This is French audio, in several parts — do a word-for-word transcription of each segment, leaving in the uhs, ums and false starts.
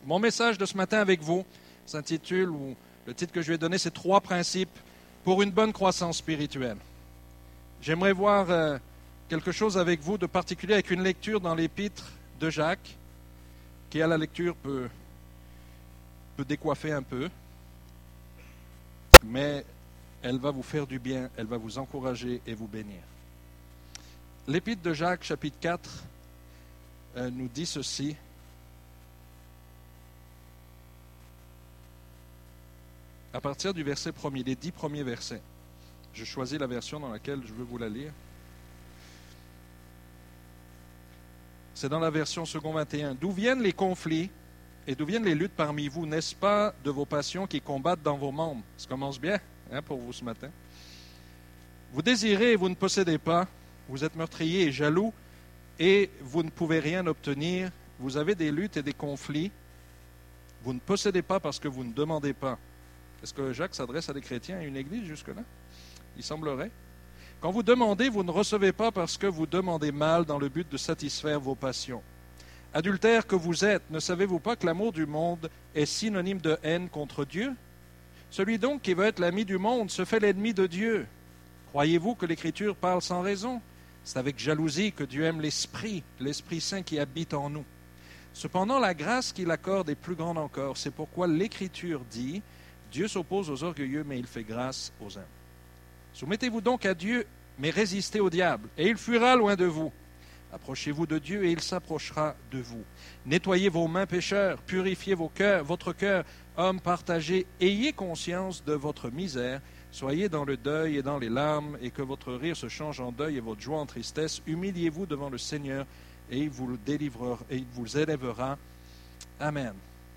Mon message de ce matin avec vous s'intitule, ou le titre que je vais donner, c'est « Trois principes pour une bonne croissance spirituelle ». J'aimerais voir euh, quelque chose avec vous de particulier avec une lecture dans l'épître de Jacques, qui à la lecture peut, peut décoiffer un peu, mais elle va vous faire du bien, elle va vous encourager et vous bénir. L'épître de Jacques, chapitre quatre, euh, nous dit ceci. À partir du verset premier, les dix premiers versets. Je choisis la version dans laquelle je veux vous la lire. C'est dans la version second vingt et un. D'où viennent les conflits et d'où viennent les luttes parmi vous? N'est-ce pas de vos passions qui combattent dans vos membres? Ça commence bien hein, pour vous ce matin. Vous désirez et vous ne possédez pas. Vous êtes meurtrier et jaloux et vous ne pouvez rien obtenir. Vous avez des luttes et des conflits. Vous ne possédez pas parce que vous ne demandez pas. Est-ce que Jacques s'adresse à des chrétiens, à une église jusque-là? Il semblerait. Quand vous demandez, vous ne recevez pas parce que vous demandez mal dans le but de satisfaire vos passions. Adultères que vous êtes, ne savez-vous pas que l'amour du monde est synonyme de haine contre Dieu? Celui donc qui veut être l'ami du monde se fait l'ennemi de Dieu. Croyez-vous que l'Écriture parle sans raison? C'est avec jalousie que Dieu aime l'Esprit, l'Esprit Saint qui habite en nous. Cependant, la grâce qu'il accorde est plus grande encore. C'est pourquoi l'Écriture dit « Dieu s'oppose aux orgueilleux, mais il fait grâce aux humbles. » Soumettez-vous donc à Dieu, mais résistez au diable, et il fuira loin de vous. Approchez-vous de Dieu, et il s'approchera de vous. Nettoyez vos mains, pécheurs, purifiez vos cœurs, votre cœur, hommes partagés. Ayez conscience de votre misère, soyez dans le deuil et dans les larmes, et que votre rire se change en deuil et votre joie en tristesse. Humiliez-vous devant le Seigneur, et il vous délivrera, et il vous élèvera. Amen.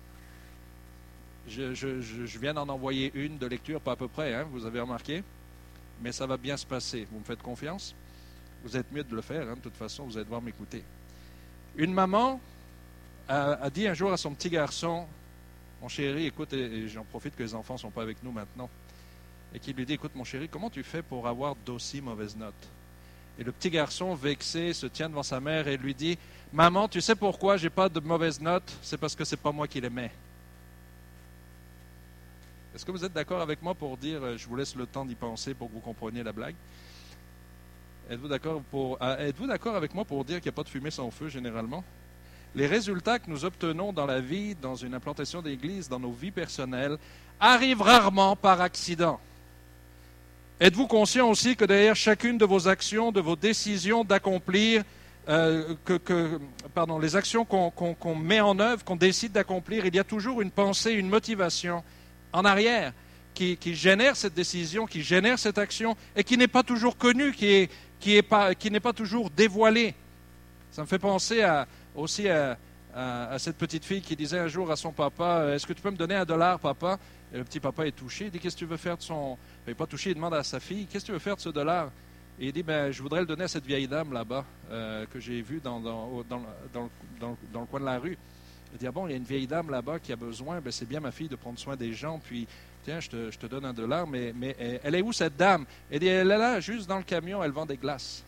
Je, je, je viens d'en envoyer une de lecture, pas à peu près, hein, vous avez remarqué, mais ça va bien se passer. Vous me faites confiance? Vous êtes mieux de le faire, hein, de toute façon, vous allez devoir m'écouter. Une maman a, a dit un jour à son petit garçon, mon chéri, écoute, et, et j'en profite que les enfants ne sont pas avec nous maintenant, et qu'il lui dit, écoute mon chéri, comment tu fais pour avoir d'aussi mauvaises notes? Et le petit garçon, vexé, se tient devant sa mère et lui dit, maman, tu sais pourquoi j'ai pas de mauvaises notes? C'est parce que c'est pas moi qui les mets. Est-ce que vous êtes d'accord avec moi pour dire, je vous laisse le temps d'y penser pour que vous compreniez la blague? Êtes-vous d'accord, pour, êtes-vous d'accord avec moi pour dire qu'il n'y a pas de fumée sans feu généralement? Les résultats que nous obtenons dans la vie, dans une implantation d'église, dans nos vies personnelles, arrivent rarement par accident. Êtes-vous conscient aussi que derrière chacune de vos actions, de vos décisions d'accomplir, euh, que, que, pardon, les actions qu'on, qu'on, qu'on met en œuvre, qu'on décide d'accomplir, il y a toujours une pensée, une motivation en arrière, qui, qui génère cette décision, qui génère cette action, et qui n'est pas toujours connue, qui, est, qui, est pas, qui n'est pas toujours dévoilée. Ça me fait penser à, aussi à, à, à cette petite fille qui disait un jour à son papa, « Est-ce que tu peux me donner un dollar, papa? » Et le petit papa est touché, il dit, « Qu'est-ce que tu veux faire de son... » Il n'est pas touché, il demande à sa fille, « Qu'est-ce que tu veux faire de ce dollar? » Et il dit, ben, « Je voudrais le donner à cette vieille dame là-bas, euh, que j'ai vue dans, dans, dans, dans, dans, dans le coin de la rue. » Il dit, ah bon, il y a une vieille dame là-bas qui a besoin, ben c'est bien ma fille de prendre soin des gens, puis tiens, je te, je te donne un dollar, mais, mais elle est où cette dame? Elle dit, elle est là, juste dans le camion, elle vend des glaces.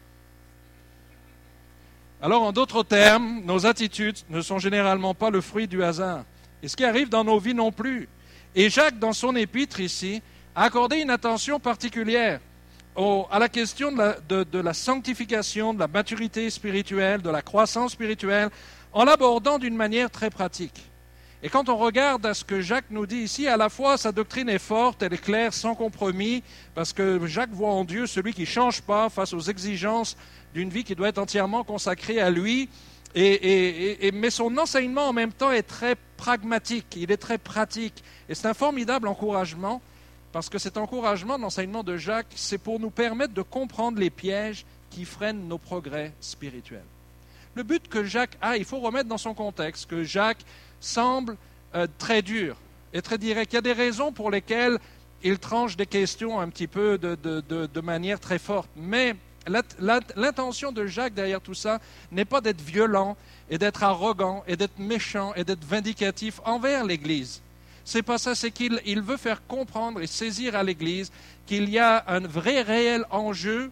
Alors, en d'autres termes, nos attitudes ne sont généralement pas le fruit du hasard. Et ce qui arrive dans nos vies non plus. Et Jacques, dans son épître ici, a accordé une attention particulière au, à la question de la, de, de la sanctification, de la maturité spirituelle, de la croissance spirituelle, en l'abordant d'une manière très pratique. Et quand on regarde à ce que Jacques nous dit ici, à la fois sa doctrine est forte, elle est claire, sans compromis, parce que Jacques voit en Dieu celui qui ne change pas face aux exigences d'une vie qui doit être entièrement consacrée à lui, et, et, et, mais son enseignement en même temps est très pragmatique, il est très pratique. Et c'est un formidable encouragement, parce que cet encouragement de l'enseignement de Jacques, c'est pour nous permettre de comprendre les pièges qui freinent nos progrès spirituels. Le but que Jacques a, il faut remettre dans son contexte, que Jacques semble euh, très dur et très direct. Il y a des raisons pour lesquelles il tranche des questions un petit peu de, de, de, de manière très forte. Mais l'intention de Jacques derrière tout ça n'est pas d'être violent et d'être arrogant et d'être méchant et d'être vindicatif envers l'Église. C'est pas ça, c'est qu'il il veut faire comprendre et saisir à l'Église qu'il y a un vrai réel enjeu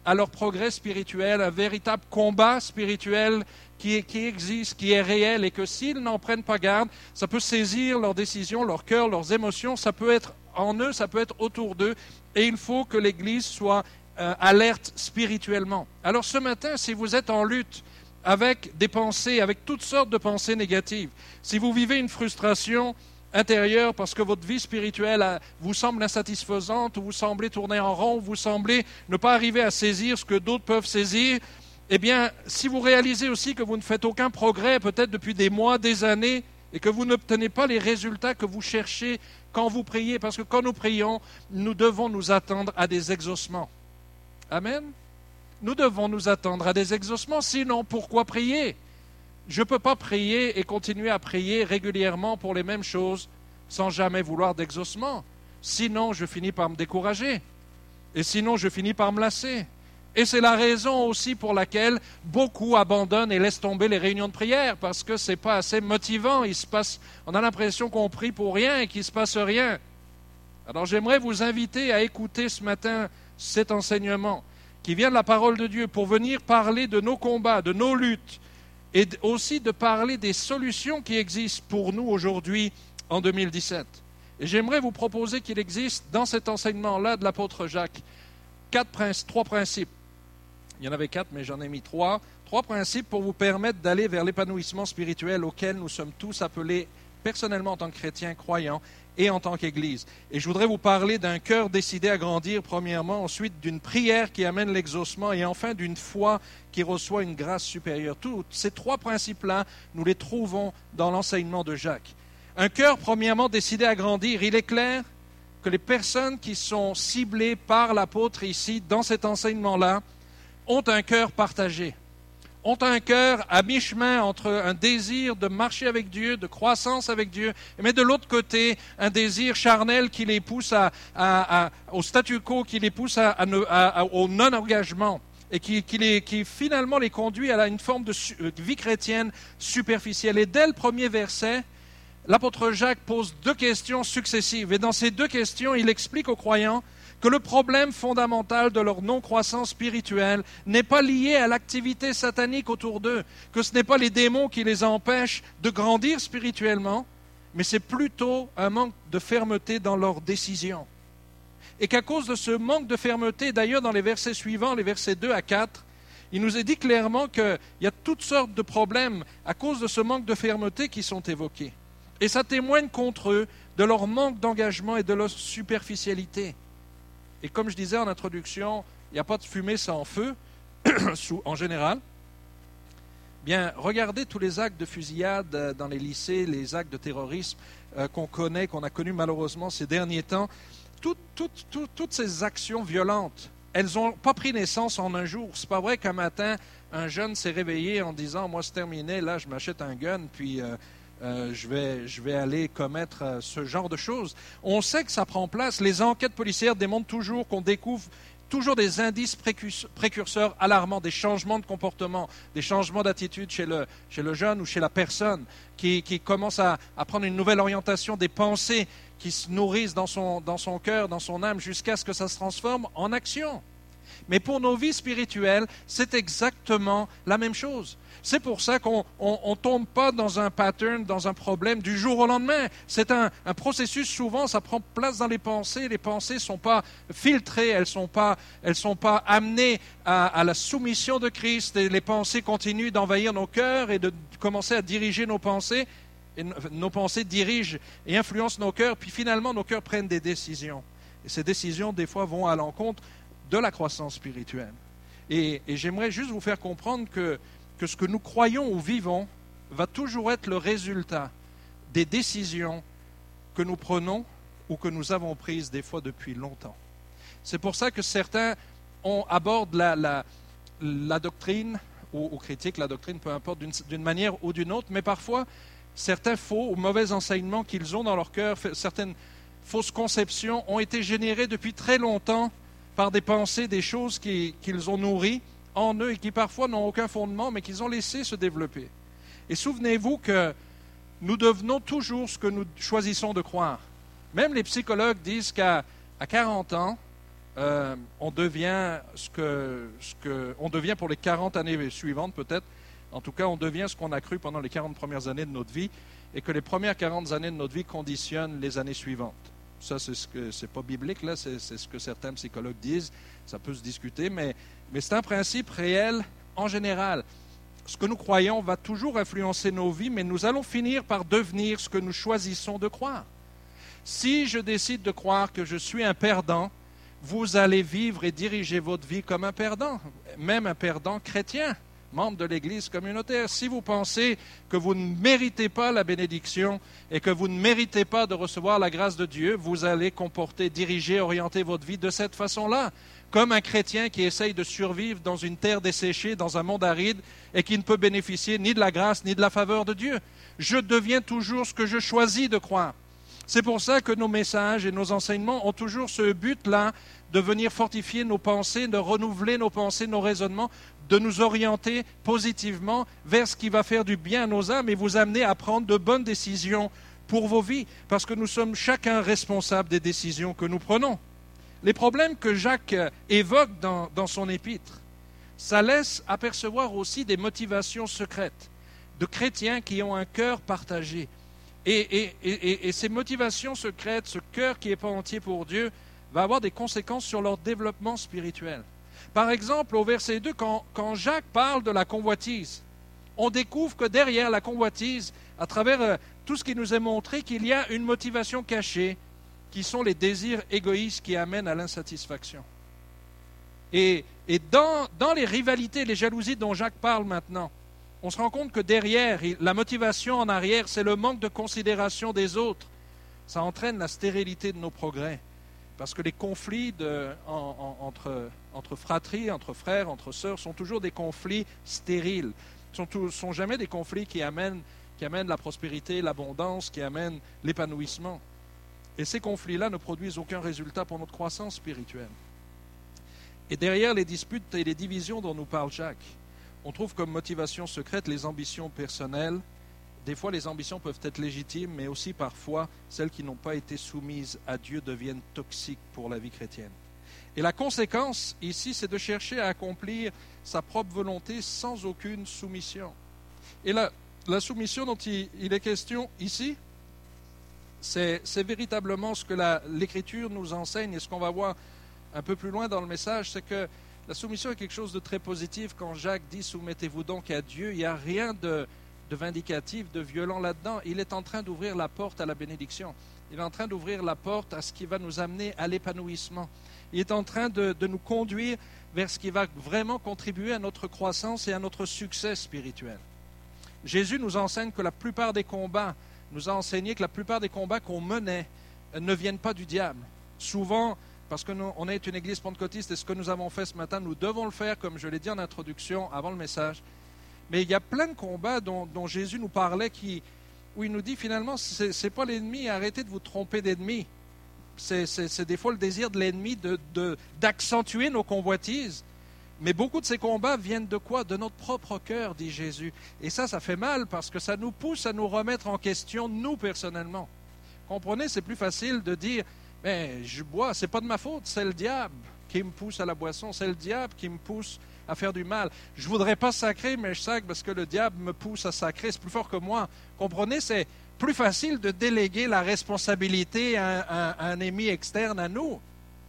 à leur progrès spirituel, un véritable combat spirituel qui, qui existe, qui est réel, et que s'ils n'en prennent pas garde, ça peut saisir leurs décisions, leur cœur, leurs émotions, ça peut être en eux, ça peut être autour d'eux, et il faut que l'Église soit euh, alerte spirituellement. Alors ce matin, si vous êtes en lutte avec des pensées, avec toutes sortes de pensées négatives, si vous vivez une frustration intérieure parce que votre vie spirituelle vous semble insatisfaisante, ou vous semblez tourner en rond, ou vous semblez ne pas arriver à saisir ce que d'autres peuvent saisir, eh bien, si vous réalisez aussi que vous ne faites aucun progrès, peut-être depuis des mois, des années, et que vous n'obtenez pas les résultats que vous cherchez quand vous priez, parce que quand nous prions, nous devons nous attendre à des exaucements. Amen. Nous devons nous attendre à des exaucements, sinon pourquoi prier ? Je ne peux pas prier et continuer à prier régulièrement pour les mêmes choses sans jamais vouloir d'exaucement. Sinon, je finis par me décourager. Et sinon, je finis par me lasser. Et c'est la raison aussi pour laquelle beaucoup abandonnent et laissent tomber les réunions de prière, parce que ce n'est pas assez motivant. Il se passe, on a l'impression qu'on prie pour rien et qu'il ne se passe rien. Alors j'aimerais vous inviter à écouter ce matin cet enseignement qui vient de la parole de Dieu pour venir parler de nos combats, de nos luttes, et aussi de parler des solutions qui existent pour nous aujourd'hui en deux mille dix-sept. Et j'aimerais vous proposer qu'il existe dans cet enseignement-là de l'apôtre Jacques quatre, trois principes. Il y en avait quatre, mais j'en ai mis trois. Trois principes pour vous permettre d'aller vers l'épanouissement spirituel auquel nous sommes tous appelés personnellement en tant que chrétiens, croyants, et en tant qu'Église. Et je voudrais vous parler d'un cœur décidé à grandir, premièrement, ensuite d'une prière qui amène l'exaucement, et enfin d'une foi qui reçoit une grâce supérieure. Tous ces trois principes-là, nous les trouvons dans l'enseignement de Jacques. Un cœur, premièrement, décidé à grandir. Il est clair que les personnes qui sont ciblées par l'apôtre ici, dans cet enseignement-là, ont un cœur partagé. Ont un cœur à mi-chemin entre un désir de marcher avec Dieu, de croissance avec Dieu, mais de l'autre côté, un désir charnel qui les pousse à, à, à, au statu quo, qui les pousse à, à, à, au non-engagement, et qui, qui, les, qui finalement les conduit à une forme de vie chrétienne superficielle. Et dès le premier verset, l'apôtre Jacques pose deux questions successives. Et dans ces deux questions, il explique aux croyants que le problème fondamental de leur non-croissance spirituelle n'est pas lié à l'activité satanique autour d'eux, que ce n'est pas les démons qui les empêchent de grandir spirituellement, mais c'est plutôt un manque de fermeté dans leurs décisions. Et qu'à cause de ce manque de fermeté, d'ailleurs dans les versets suivants, les versets deux à quatre, il nous est dit clairement qu'il y a toutes sortes de problèmes à cause de ce manque de fermeté qui sont évoqués. Et ça témoigne contre eux de leur manque d'engagement et de leur superficialité. Et comme je disais en introduction, il n'y a pas de fumée sans feu, en général. Bien, regardez tous les actes de fusillade dans les lycées, les actes de terrorisme euh, qu'on connaît, qu'on a connus malheureusement ces derniers temps. Toutes, toutes, toutes, toutes ces actions violentes, elles n'ont pas pris naissance en un jour. C'est pas vrai qu'un matin, un jeune s'est réveillé en disant « Moi, c'est terminé, là, je m'achète un gun, puis... Euh, Euh, je, vais, je vais aller commettre euh, ce genre de choses. » On sait que ça prend place. Les enquêtes policières démontrent toujours qu'on découvre toujours des indices précurseurs alarmants, des changements de comportement, des changements d'attitude chez le, chez le jeune ou chez la personne qui, qui commence à, à prendre une nouvelle orientation, des pensées qui se nourrissent dans son, dans son cœur, dans son âme, jusqu'à ce que ça se transforme en action. Mais pour nos vies spirituelles, c'est exactement la même chose. C'est pour ça qu'on ne tombe pas dans un pattern, dans un problème du jour au lendemain. C'est un, un processus, souvent, ça prend place dans les pensées. Les pensées ne sont pas filtrées, elles ne sont pas, elles sont pas amenées à, à la soumission de Christ. Et les pensées continuent d'envahir nos cœurs et de commencer à diriger nos pensées. Et nos pensées dirigent et influencent nos cœurs. Puis finalement, nos cœurs prennent des décisions. Et ces décisions, des fois, vont à l'encontre de la croissance spirituelle. Et, et j'aimerais juste vous faire comprendre que que ce que nous croyons ou vivons va toujours être le résultat des décisions que nous prenons ou que nous avons prises des fois depuis longtemps. C'est pour ça que certains on aborde la, la, la doctrine ou, ou critiquent la doctrine, peu importe, d'une, d'une manière ou d'une autre, mais parfois certains faux ou mauvais enseignements qu'ils ont dans leur cœur, certaines fausses conceptions ont été générées depuis très longtemps par des pensées, des choses qui, qu'ils ont nourries en eux et qui parfois n'ont aucun fondement, mais qu'ils ont laissé se développer. Et souvenez-vous que nous devenons toujours ce que nous choisissons de croire. Même les psychologues disent qu'à à quarante ans, euh, on devient ce que, ce que, on devient pour les quarante années suivantes peut-être. En tout cas, on devient ce qu'on a cru pendant les quarante premières années de notre vie, et que les premières quarante années de notre vie conditionnent les années suivantes. Ça, c'est ce que c'est pas biblique, là, c'est, c'est ce que certains psychologues disent. Ça peut se discuter, mais, mais c'est un principe réel en général. Ce que nous croyons va toujours influencer nos vies, mais nous allons finir par devenir ce que nous choisissons de croire. Si je décide de croire que je suis un perdant, vous allez vivre et diriger votre vie comme un perdant, même un perdant chrétien, membre de l'Église communautaire. Si vous pensez que vous ne méritez pas la bénédiction et que vous ne méritez pas de recevoir la grâce de Dieu, vous allez comporter, diriger, orienter votre vie de cette façon-là, comme un chrétien qui essaye de survivre dans une terre desséchée, dans un monde aride, et qui ne peut bénéficier ni de la grâce ni de la faveur de Dieu. Je deviens toujours ce que je choisis de croire. C'est pour ça que nos messages et nos enseignements ont toujours ce but-là, de venir fortifier nos pensées, de renouveler nos pensées, nos raisonnements, de nous orienter positivement vers ce qui va faire du bien à nos âmes et vous amener à prendre de bonnes décisions pour vos vies, parce que nous sommes chacun responsables des décisions que nous prenons. Les problèmes que Jacques évoque dans, dans son épître, ça laisse apercevoir aussi des motivations secrètes de chrétiens qui ont un cœur partagé. Et, et, et, et ces motivations secrètes, ce cœur qui n'est pas entier pour Dieu, va avoir des conséquences sur leur développement spirituel. Par exemple, au verset deux, quand, quand Jacques parle de la convoitise, on découvre que derrière la convoitise, à travers euh, tout ce qui nous est montré, qu'il y a une motivation cachée, qui sont les désirs égoïstes qui amènent à l'insatisfaction. Et, et dans, dans les rivalités, les jalousies dont Jacques parle maintenant, on se rend compte que derrière, la motivation en arrière, c'est le manque de considération des autres. Ça entraîne la stérilité de nos progrès. Parce que les conflits de, en, en, entre, entre fratries, entre frères, entre sœurs, sont toujours des conflits stériles. Ce ne sont, sont jamais des conflits qui amènent, qui amènent la prospérité, l'abondance, qui amènent l'épanouissement. Et ces conflits-là ne produisent aucun résultat pour notre croissance spirituelle. Et derrière les disputes et les divisions dont nous parle Jacques, on trouve comme motivation secrète les ambitions personnelles. Des fois, les ambitions peuvent être légitimes, mais aussi parfois, celles qui n'ont pas été soumises à Dieu deviennent toxiques pour la vie chrétienne. Et la conséquence, ici, c'est de chercher à accomplir sa propre volonté sans aucune soumission. Et la, la soumission dont il, il est question ici, c'est, c'est véritablement ce que la, l'Écriture nous enseigne, et ce qu'on va voir un peu plus loin dans le message, c'est que la soumission est quelque chose de très positif. Quand Jacques dit « Soumettez-vous donc à Dieu », il n'y a rien de... de vindicatif, de violent là-dedans. Il est en train d'ouvrir la porte à la bénédiction. Il est en train d'ouvrir la porte à ce qui va nous amener à l'épanouissement. Il est en train de, de nous conduire vers ce qui va vraiment contribuer à notre croissance et à notre succès spirituel. Jésus nous enseigne que la plupart des combats, nous a enseigné que la plupart des combats qu'on menait ne viennent pas du diable. Souvent, parce qu'on est une église pentecôtiste et ce que nous avons fait ce matin, nous devons le faire, comme je l'ai dit en introduction, avant le message. Mais il y a plein de combats dont, dont Jésus nous parlait qui, où il nous dit finalement, ce n'est pas l'ennemi, arrêtez de vous tromper d'ennemi. C'est, c'est, c'est des fois le désir de l'ennemi de, de, d'accentuer nos convoitises. Mais beaucoup de ces combats viennent de quoi? De notre propre cœur, dit Jésus. Et ça, ça fait mal parce que ça nous pousse à nous remettre en question, nous personnellement. Comprenez, c'est plus facile de dire, mais je bois, c'est pas de ma faute, c'est le diable qui me pousse à la boisson, c'est le diable qui me pousse à faire du mal. Je ne voudrais pas sacrer, mais je sacre parce que le diable me pousse à sacrer. C'est plus fort que moi. Comprenez, c'est plus facile de déléguer la responsabilité à un, à un ennemi externe à nous.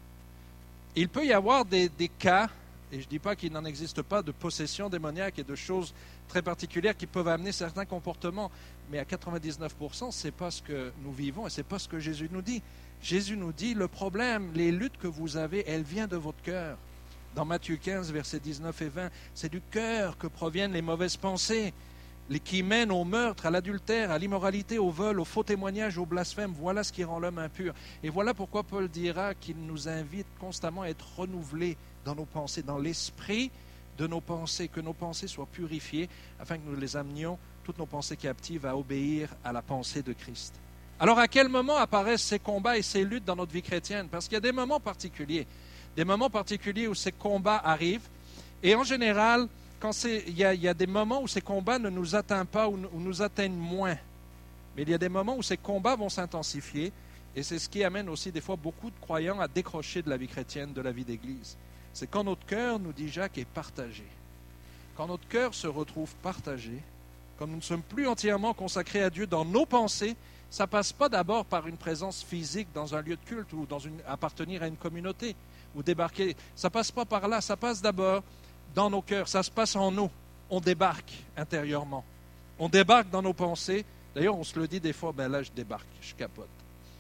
Il peut y avoir des, des cas, et je ne dis pas qu'il n'en existe pas, de possession démoniaque et de choses très particulières qui peuvent amener certains comportements. Mais à quatre-vingt-dix-neuf pour cent, ce n'est pas ce que nous vivons et ce n'est pas ce que Jésus nous dit. Jésus nous dit, le problème, les luttes que vous avez, elles viennent de votre cœur. Dans Matthieu quinze, versets dix-neuf et vingt, c'est du cœur que proviennent les mauvaises pensées, les qui mènent au meurtre, à l'adultère, à l'immoralité, au vol, au faux témoignage, au blasphème. Voilà ce qui rend l'homme impur. Et voilà pourquoi Paul dira qu'il nous invite constamment à être renouvelés dans nos pensées, dans l'esprit de nos pensées, que nos pensées soient purifiées, afin que nous les amenions, toutes nos pensées captives, à obéir à la pensée de Christ. Alors à quel moment apparaissent ces combats et ces luttes dans notre vie chrétienne? Parce qu'il y a des moments particuliers. Des moments particuliers où ces combats arrivent. Et en général, quand c'est, il, y a, il y a des moments où ces combats ne nous atteignent pas ou, ou nous atteignent moins. Mais il y a des moments où ces combats vont s'intensifier. Et c'est ce qui amène aussi des fois beaucoup de croyants à décrocher de la vie chrétienne, de la vie d'Église. C'est quand notre cœur, nous dit Jacques, est partagé. Quand notre cœur se retrouve partagé, quand nous ne sommes plus entièrement consacrés à Dieu dans nos pensées, ça ne passe pas d'abord par une présence physique dans un lieu de culte ou dans une, appartenir à une communauté ou débarquer. Ça ne passe pas par là, ça passe d'abord dans nos cœurs, ça se passe en nous. On débarque intérieurement. On débarque dans nos pensées. D'ailleurs, on se le dit des fois, ben là, je débarque, je capote.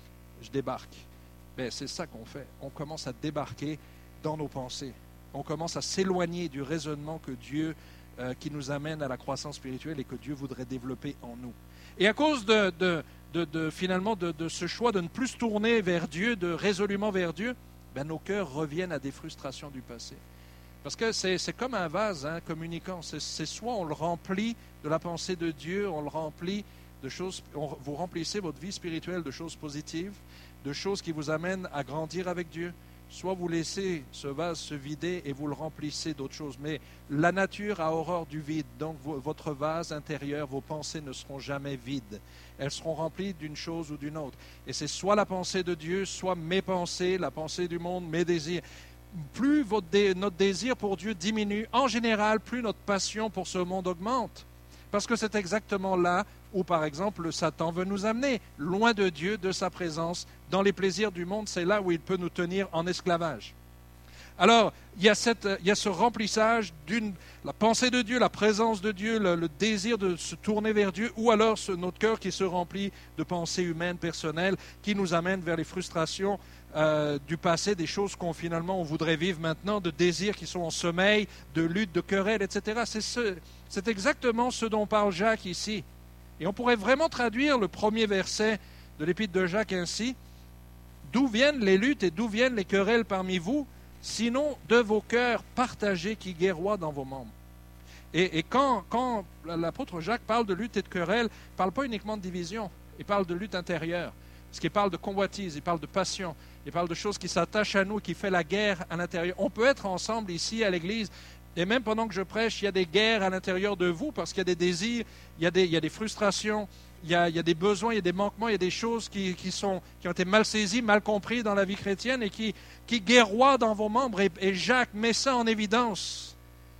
Je débarque. Ben, c'est ça qu'on fait. On commence à débarquer dans nos pensées. On commence à s'éloigner du raisonnement que Dieu, euh, qui nous amène à la croissance spirituelle et que Dieu voudrait développer en nous. Et à cause de, de, de, de finalement de, de ce choix de ne plus se tourner vers Dieu, de résolument vers Dieu, ben, nos cœurs reviennent à des frustrations du passé. Parce que c'est, c'est comme un vase hein, communicant. C'est, c'est soit on le remplit de la pensée de Dieu, on le remplit de choses, on, vous remplissez votre vie spirituelle de choses positives, de choses qui vous amènent à grandir avec Dieu, soit vous laissez ce vase se vider et vous le remplissez d'autres choses. Mais la nature a horreur du vide, donc v- votre vase intérieur, vos pensées ne seront jamais vides. Elles seront remplies d'une chose ou d'une autre. Et c'est soit la pensée de Dieu, soit mes pensées, la pensée du monde, mes désirs. Plus votre dé, notre désir pour Dieu diminue, en général, plus notre passion pour ce monde augmente. Parce que c'est exactement là où, par exemple, le Satan veut nous amener, loin de Dieu, de sa présence, dans les plaisirs du monde, c'est là où il peut nous tenir en esclavage. Alors, il y a, cette, il y a ce remplissage d'une la pensée de Dieu, la présence de Dieu, le, le désir de se tourner vers Dieu, ou alors ce, notre cœur qui se remplit de pensées humaines, personnelles, qui nous amènent vers les frustrations euh, du passé, des choses qu'on finalement on voudrait vivre maintenant, de désirs qui sont en sommeil, de luttes, de querelles, et cetera. C'est, ce, c'est exactement ce dont parle Jacques ici. Et on pourrait vraiment traduire le premier verset de l'épître de Jacques ainsi. D'où viennent les luttes et d'où viennent les querelles parmi vous, sinon de vos cœurs partagés qui guerroient dans vos membres. Et, et quand, quand l'apôtre Jacques parle de lutte et de querelle, il ne parle pas uniquement de division, il parle de lutte intérieure. Parce qu'il parle de convoitise, il parle de passion, il parle de choses qui s'attachent à nous, qui fait la guerre à l'intérieur. On peut être ensemble ici à l'église, et même pendant que je prêche, il y a des guerres à l'intérieur de vous, parce qu'il y a des désirs, il y a des, il y a des frustrations, il y a, il y a des besoins, il y a des manquements, il y a des choses qui, qui, sont, qui ont été mal saisies, mal comprises dans la vie chrétienne, et qui, qui guerroient dans vos membres. Et, et Jacques met ça en évidence.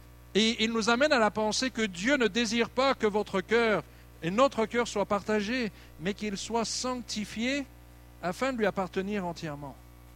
Et il nous amène à la pensée que Dieu ne désire pas que votre cœur et notre cœur soient partagés, mais qu'il soit sanctifié afin de lui appartenir entièrement.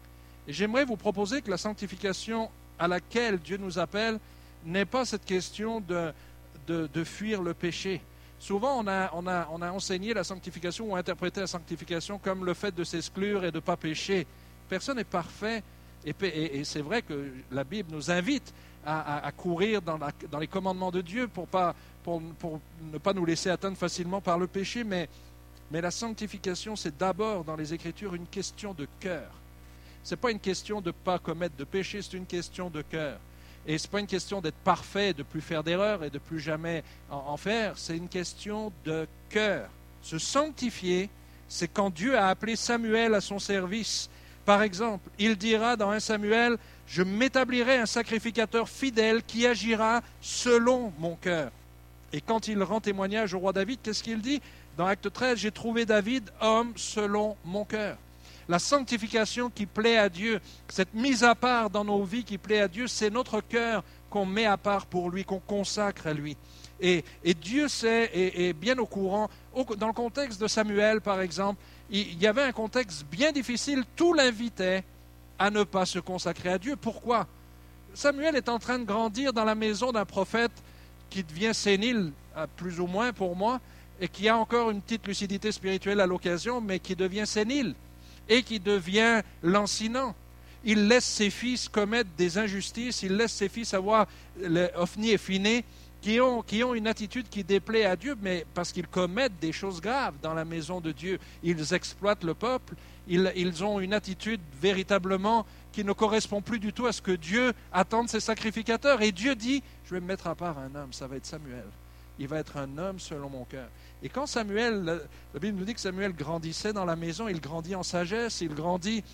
Et j'aimerais vous proposer que la sanctification à laquelle Dieu nous appelle n'est pas cette question de, de, de fuir le péché. Souvent, on a, on, a, on a enseigné la sanctification ou interprété la sanctification comme le fait de s'exclure et de ne pas pécher. Personne n'est parfait. Et, et, et c'est vrai que la Bible nous invite à, à, à courir dans, la, dans les commandements de Dieu pour, pas, pour, pour ne pas nous laisser atteindre facilement par le péché. Mais, mais la sanctification, c'est d'abord dans les Écritures une question de cœur. Ce n'est pas une question de ne pas commettre de péché, c'est une question de cœur. Et ce n'est pas une question d'être parfait, de ne plus faire d'erreurs et de ne plus jamais en, en faire. C'est une question de cœur. Se sanctifier, c'est quand Dieu a appelé Samuel à son service. Par exemple, il dira dans un Samuel, « Je m'établirai un sacrificateur fidèle qui agira selon mon cœur. » Et quand il rend témoignage au roi David, qu'est-ce qu'il dit? Dans Acte treize, « J'ai trouvé David, homme selon mon cœur. » La sanctification qui plaît à Dieu, cette mise à part dans nos vies qui plaît à Dieu, c'est notre cœur qu'on met à part pour lui, qu'on consacre à lui. Et, et Dieu sait, et est bien au courant, au, dans le contexte de Samuel par exemple, il, il y avait un contexte bien difficile, tout l'invitait à ne pas se consacrer à Dieu. Pourquoi? Samuel est en train de grandir dans la maison d'un prophète qui devient sénile, plus ou moins pour moi, et qui a encore une petite lucidité spirituelle à l'occasion, mais qui devient sénile. Et qui devient lancinant. Il laisse ses fils commettre des injustices, il laisse ses fils avoir le Ophni et Phiné, qui ont, qui ont une attitude qui déplaît à Dieu, mais parce qu'ils commettent des choses graves dans la maison de Dieu. Ils exploitent le peuple, ils, ils ont une attitude véritablement qui ne correspond plus du tout à ce que Dieu attend de ses sacrificateurs. Et Dieu dit, je vais me mettre à part un homme, ça va être Samuel. Il va être un homme selon mon cœur. Et quand Samuel, la Bible nous dit que Samuel grandissait dans la maison, il grandit en sagesse, il grandit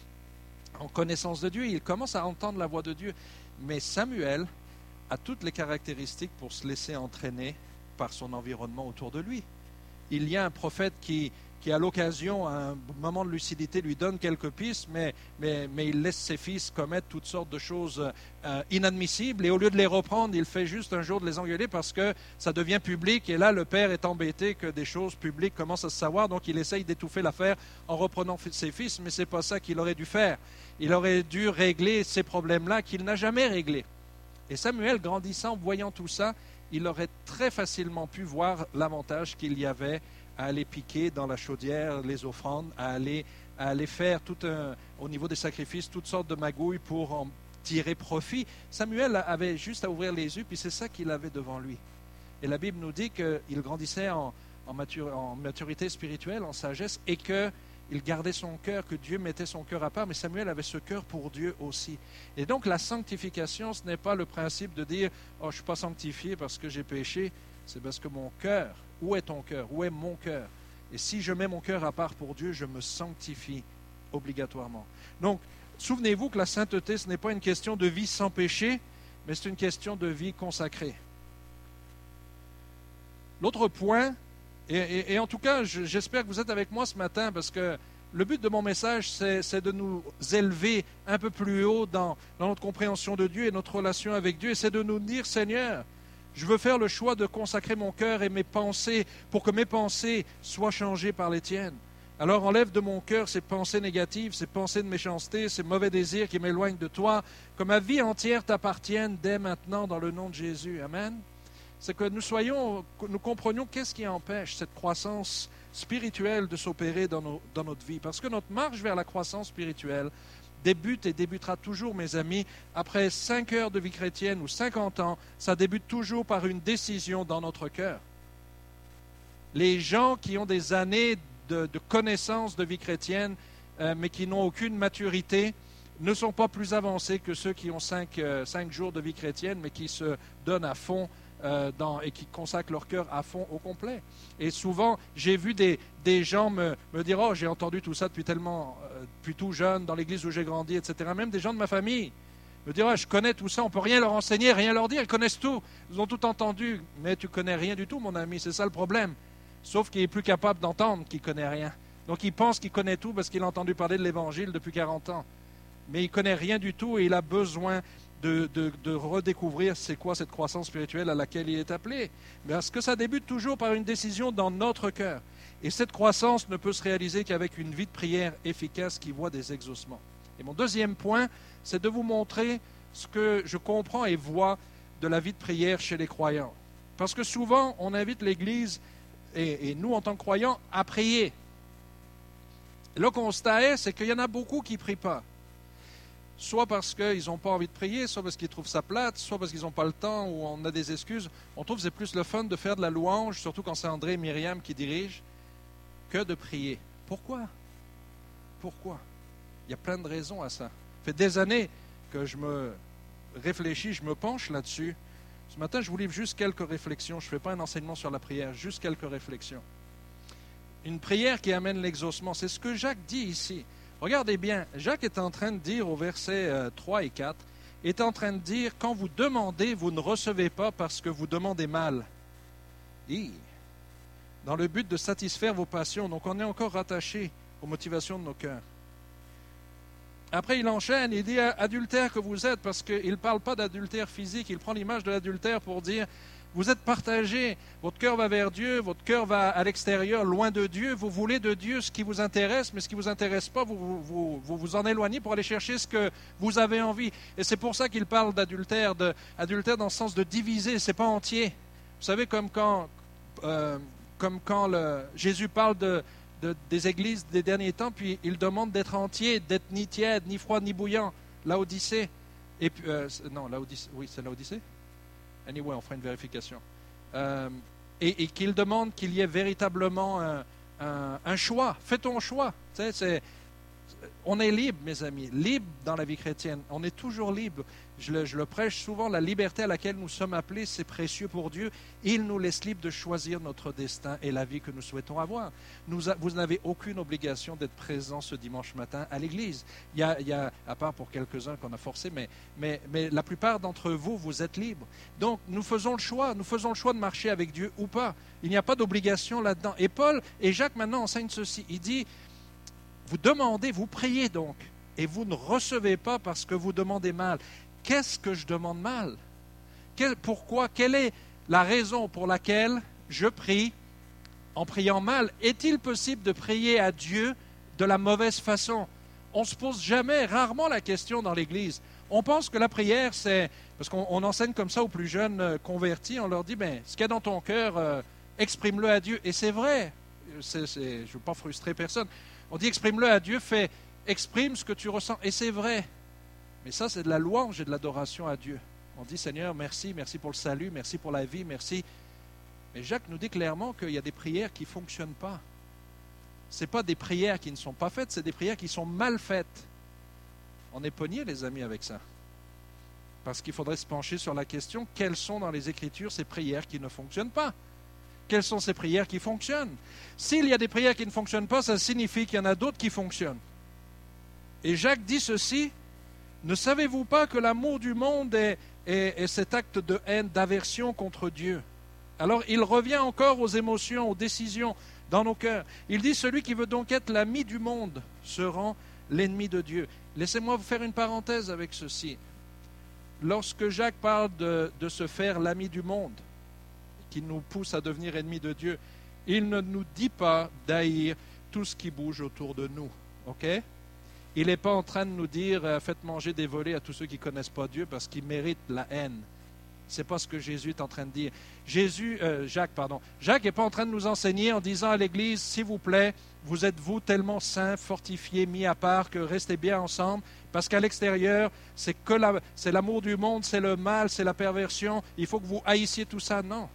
en connaissance de Dieu, il commence à entendre la voix de Dieu. Mais Samuel a toutes les caractéristiques pour se laisser entraîner par son environnement autour de lui. Il y a un prophète qui, qui à l'occasion, à un moment de lucidité, lui donne quelques pistes, mais, mais, mais il laisse ses fils commettre toutes sortes de choses euh, inadmissibles, et au lieu de les reprendre, il fait juste un jour de les engueuler parce que ça devient public, et là le père est embêté que des choses publiques commencent à se savoir, donc il essaye d'étouffer l'affaire en reprenant ses fils, mais ce n'est pas ça qu'il aurait dû faire. Il aurait dû régler ces problèmes-là qu'il n'a jamais réglés. Et Samuel, grandissant, voyant tout ça, il aurait très facilement pu voir l'avantage qu'il y avait à aller piquer dans la chaudière les offrandes, à aller, à aller faire tout un, au niveau des sacrifices toutes sortes de magouilles pour en tirer profit. Samuel avait juste à ouvrir les yeux, puis c'est ça qu'il avait devant lui. Et la Bible nous dit qu'il grandissait en, en, matur, en maturité spirituelle, en sagesse, et qu'il gardait son cœur, que Dieu mettait son cœur à part, mais Samuel avait ce cœur pour Dieu aussi. Et donc la sanctification, ce n'est pas le principe de dire « Oh, je ne suis pas sanctifié parce que j'ai péché », c'est parce que mon cœur, où est ton cœur? Où est mon cœur? Et si je mets mon cœur à part pour Dieu, je me sanctifie obligatoirement. Donc, souvenez-vous que la sainteté, ce n'est pas une question de vie sans péché, mais c'est une question de vie consacrée. L'autre point, et, et, et en tout cas, je, j'espère que vous êtes avec moi ce matin, parce que le but de mon message, c'est, c'est de nous élever un peu plus haut dans, dans notre compréhension de Dieu et notre relation avec Dieu, et c'est de nous dire, Seigneur, je veux faire le choix de consacrer mon cœur et mes pensées pour que mes pensées soient changées par les tiennes. Alors enlève de mon cœur ces pensées négatives, ces pensées de méchanceté, ces mauvais désirs qui m'éloignent de toi, que ma vie entière t'appartienne dès maintenant dans le nom de Jésus. Amen. C'est que nous soyons, nous comprenions qu'est-ce qui empêche cette croissance spirituelle de s'opérer dans, nos, dans notre vie. Parce que notre marche vers la croissance spirituelle débute et débutera toujours, mes amis, après cinq heures de vie chrétienne ou cinquante ans, ça débute toujours par une décision dans notre cœur. Les gens qui ont des années de, de connaissance de vie chrétienne, euh, mais qui n'ont aucune maturité, ne sont pas plus avancés que ceux qui ont cinq, euh, cinq jours de vie chrétienne, mais qui se donnent à fond euh, dans, et qui consacrent leur cœur à fond au complet. Et souvent, j'ai vu des, des gens me, me dire « Oh, j'ai entendu tout ça depuis tellement, euh, depuis tout jeune, dans l'église où j'ai grandi, et cetera » Même des gens de ma famille me dire « Oh, je connais tout ça, on ne peut rien leur enseigner, rien leur dire, ils connaissent tout, ils ont tout entendu. » Mais tu ne connais rien du tout, mon ami, c'est ça le problème. Sauf qu'il est plus capable d'entendre qu'il ne connaît rien. Donc il pense qu'il connaît tout parce qu'il a entendu parler de l'Évangile depuis quarante ans. Mais il ne connaît rien du tout et il a besoin de, de, de redécouvrir c'est quoi cette croissance spirituelle à laquelle il est appelé. Parce que ça débute toujours par une décision dans notre cœur. Et cette croissance ne peut se réaliser qu'avec une vie de prière efficace qui voit des exaucements. Et mon deuxième point, c'est de vous montrer ce que je comprends et vois de la vie de prière chez les croyants. Parce que souvent, on invite l'Église et, et nous, en tant que croyants, à prier. Et le constat est, c'est qu'il y en a beaucoup qui ne prient pas. Soit parce qu'ils n'ont pas envie de prier, soit parce qu'ils trouvent ça plate, soit parce qu'ils n'ont pas le temps ou on a des excuses. On trouve que c'est plus le fun de faire de la louange, surtout quand c'est André et Myriam qui dirigent, que de prier. Pourquoi? Pourquoi? Il y a plein de raisons à ça. Ça fait des années que je me réfléchis, je me penche là-dessus. Ce matin, je vous livre juste quelques réflexions. Je ne fais pas un enseignement sur la prière, juste quelques réflexions. Une prière qui amène l'exaucement, c'est ce que Jacques dit ici. Regardez bien, Jacques est en train de dire au verset trois et quatre, est en train de dire, quand vous demandez, vous ne recevez pas parce que vous demandez mal. Et dans le but de satisfaire vos passions. Donc on est encore rattaché aux motivations de nos cœurs. Après, il enchaîne, il dit adultère que vous êtes, parce qu'il ne parle pas d'adultère physique, il prend l'image de l'adultère pour dire vous êtes partagés, votre cœur va vers Dieu, votre cœur va à l'extérieur, loin de Dieu, vous voulez de Dieu ce qui vous intéresse, mais ce qui ne vous intéresse pas, vous vous, vous vous vous en éloignez pour aller chercher ce que vous avez envie. Et c'est pour ça qu'il parle d'adultère, de, adultère dans le sens de diviser, ce n'est pas entier. Vous savez, comme quand, euh, comme quand le, Jésus parle de, de, des églises des derniers temps, puis il demande d'être entier, d'être ni tiède, ni froid, ni bouillant, Laodicée. Et puis, euh, non, Laodicée, oui, c'est Laodicée. Anyway, on fera une vérification. Euh, et, et qu'il demande qu'il y ait véritablement un, un, un choix. Fais ton choix. Tu sais, c'est, On est libre, mes amis, libre dans la vie chrétienne. On est toujours libre. Je le, je le prêche souvent, la liberté à laquelle nous sommes appelés, c'est précieux pour Dieu. Il nous laisse libre de choisir notre destin et la vie que nous souhaitons avoir. Nous a, vous n'avez aucune obligation d'être présent ce dimanche matin à l'église. Il y a, il y a, à part pour quelques-uns qu'on a forcés, mais, mais, mais la plupart d'entre vous, vous êtes libres. Donc, nous faisons le choix. Nous faisons le choix de marcher avec Dieu ou pas. Il n'y a pas d'obligation là-dedans. Et Paul et Jacques maintenant enseignent ceci. Il dit... Vous demandez, vous priez donc, et vous ne recevez pas parce que vous demandez mal. Qu'est-ce que je demande mal? Quel, pourquoi? Quelle est la raison pour laquelle je prie en priant mal? Est-il possible de prier à Dieu de la mauvaise façon? On ne se pose jamais, rarement la question dans l'Église. On pense que la prière, c'est... Parce qu'on on enseigne comme ça aux plus jeunes euh, convertis, on leur dit, ben, ce qu'il y a dans ton cœur, euh, exprime-le à Dieu. Et c'est vrai, c'est, c'est, je ne veux pas frustrer personne. On dit exprime-le à Dieu, fais, exprime ce que tu ressens. Et c'est vrai. Mais ça, c'est de la louange et de l'adoration à Dieu. On dit Seigneur, merci, merci pour le salut, merci pour la vie, merci. Mais Jacques nous dit clairement qu'il y a des prières qui ne fonctionnent pas. Ce n'est pas des prières qui ne sont pas faites, c'est des prières qui sont mal faites. On est pognés, les amis, avec ça. Parce qu'il faudrait se pencher sur la question, quelles sont dans les Écritures ces prières qui ne fonctionnent pas? Quelles sont ces prières qui fonctionnent? S'il y a des prières qui ne fonctionnent pas, ça signifie qu'il y en a d'autres qui fonctionnent. Et Jacques dit ceci, ne savez-vous pas que l'amour du monde est, est, est cet acte de haine, d'aversion contre Dieu? Alors il revient encore aux émotions, aux décisions dans nos cœurs. Il dit, celui qui veut donc être l'ami du monde se rend l'ennemi de Dieu. Laissez-moi vous faire une parenthèse avec ceci. Lorsque Jacques parle de, de se faire l'ami du monde, qui nous pousse à devenir ennemis de Dieu, il ne nous dit pas d'haïr tout ce qui bouge autour de nous. Ok? Il n'est pas en train de nous dire euh, faites manger des volets à tous ceux qui ne connaissent pas Dieu parce qu'ils méritent la haine. Ce n'est pas ce que Jésus est en train de dire. Jésus, euh, Jacques, pardon. Jacques n'est pas en train de nous enseigner en disant à l'Église, s'il vous plaît, vous êtes vous tellement saints, fortifiés, mis à part, que restez bien ensemble, parce qu'à l'extérieur, c'est que la, c'est l'amour du monde, c'est le mal, c'est la perversion. Il faut que vous haïssiez tout ça. Non.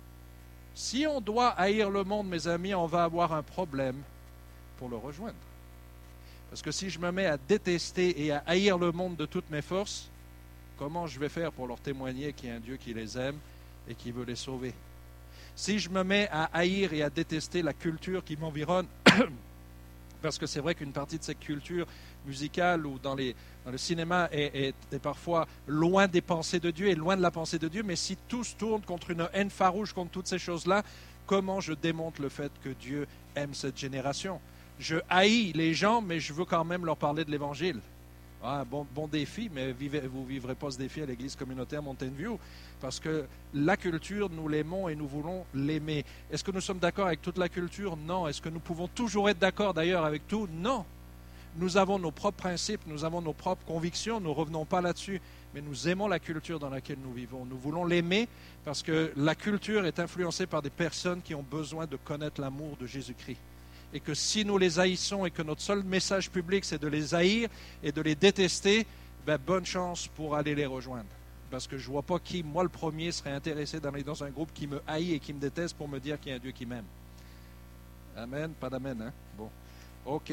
Si on doit haïr le monde, mes amis, on va avoir un problème pour le rejoindre. Parce que si je me mets à détester et à haïr le monde de toutes mes forces, comment je vais faire pour leur témoigner qu'il y a un Dieu qui les aime et qui veut les sauver? Si je me mets à haïr et à détester la culture qui m'environne, parce que c'est vrai qu'une partie de cette culture musicale ou dans, les, dans le cinéma est, est, est parfois loin des pensées de Dieu et loin de la pensée de Dieu, mais si tout se tourne contre une haine farouche contre toutes ces choses-là, comment je démontre le fait que Dieu aime cette génération? Je haïs les gens, mais je veux quand même leur parler de l'Évangile. Ah, bon, bon défi, mais vivez, vous ne vivrez pas ce défi à l'Église communautaire Mountain View, parce que la culture, nous l'aimons et nous voulons l'aimer. Est-ce que nous sommes d'accord avec toute la culture? Non. Est-ce que nous pouvons toujours être d'accord d'ailleurs avec tout? Non. Nous avons nos propres principes, nous avons nos propres convictions, nous ne revenons pas là-dessus, mais nous aimons la culture dans laquelle nous vivons. Nous voulons l'aimer parce que la culture est influencée par des personnes qui ont besoin de connaître l'amour de Jésus-Christ. Et que si nous les haïssons et que notre seul message public, c'est de les haïr et de les détester, ben bonne chance pour aller les rejoindre. Parce que je ne vois pas qui, moi le premier, serait intéressé d'aller dans un groupe qui me haït et qui me déteste pour me dire qu'il y a un Dieu qui m'aime. Amen, pas d'amen, hein? Bon, ok.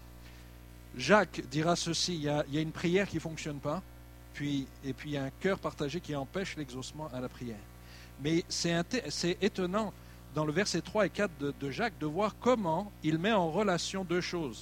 Jacques dira ceci, il y a, il y a une prière qui ne fonctionne pas, puis, et puis il y a un cœur partagé qui empêche l'exaucement à la prière. Mais c'est, inté- c'est étonnant, dans le verset trois et quatre de, de Jacques, de voir comment il met en relation deux choses.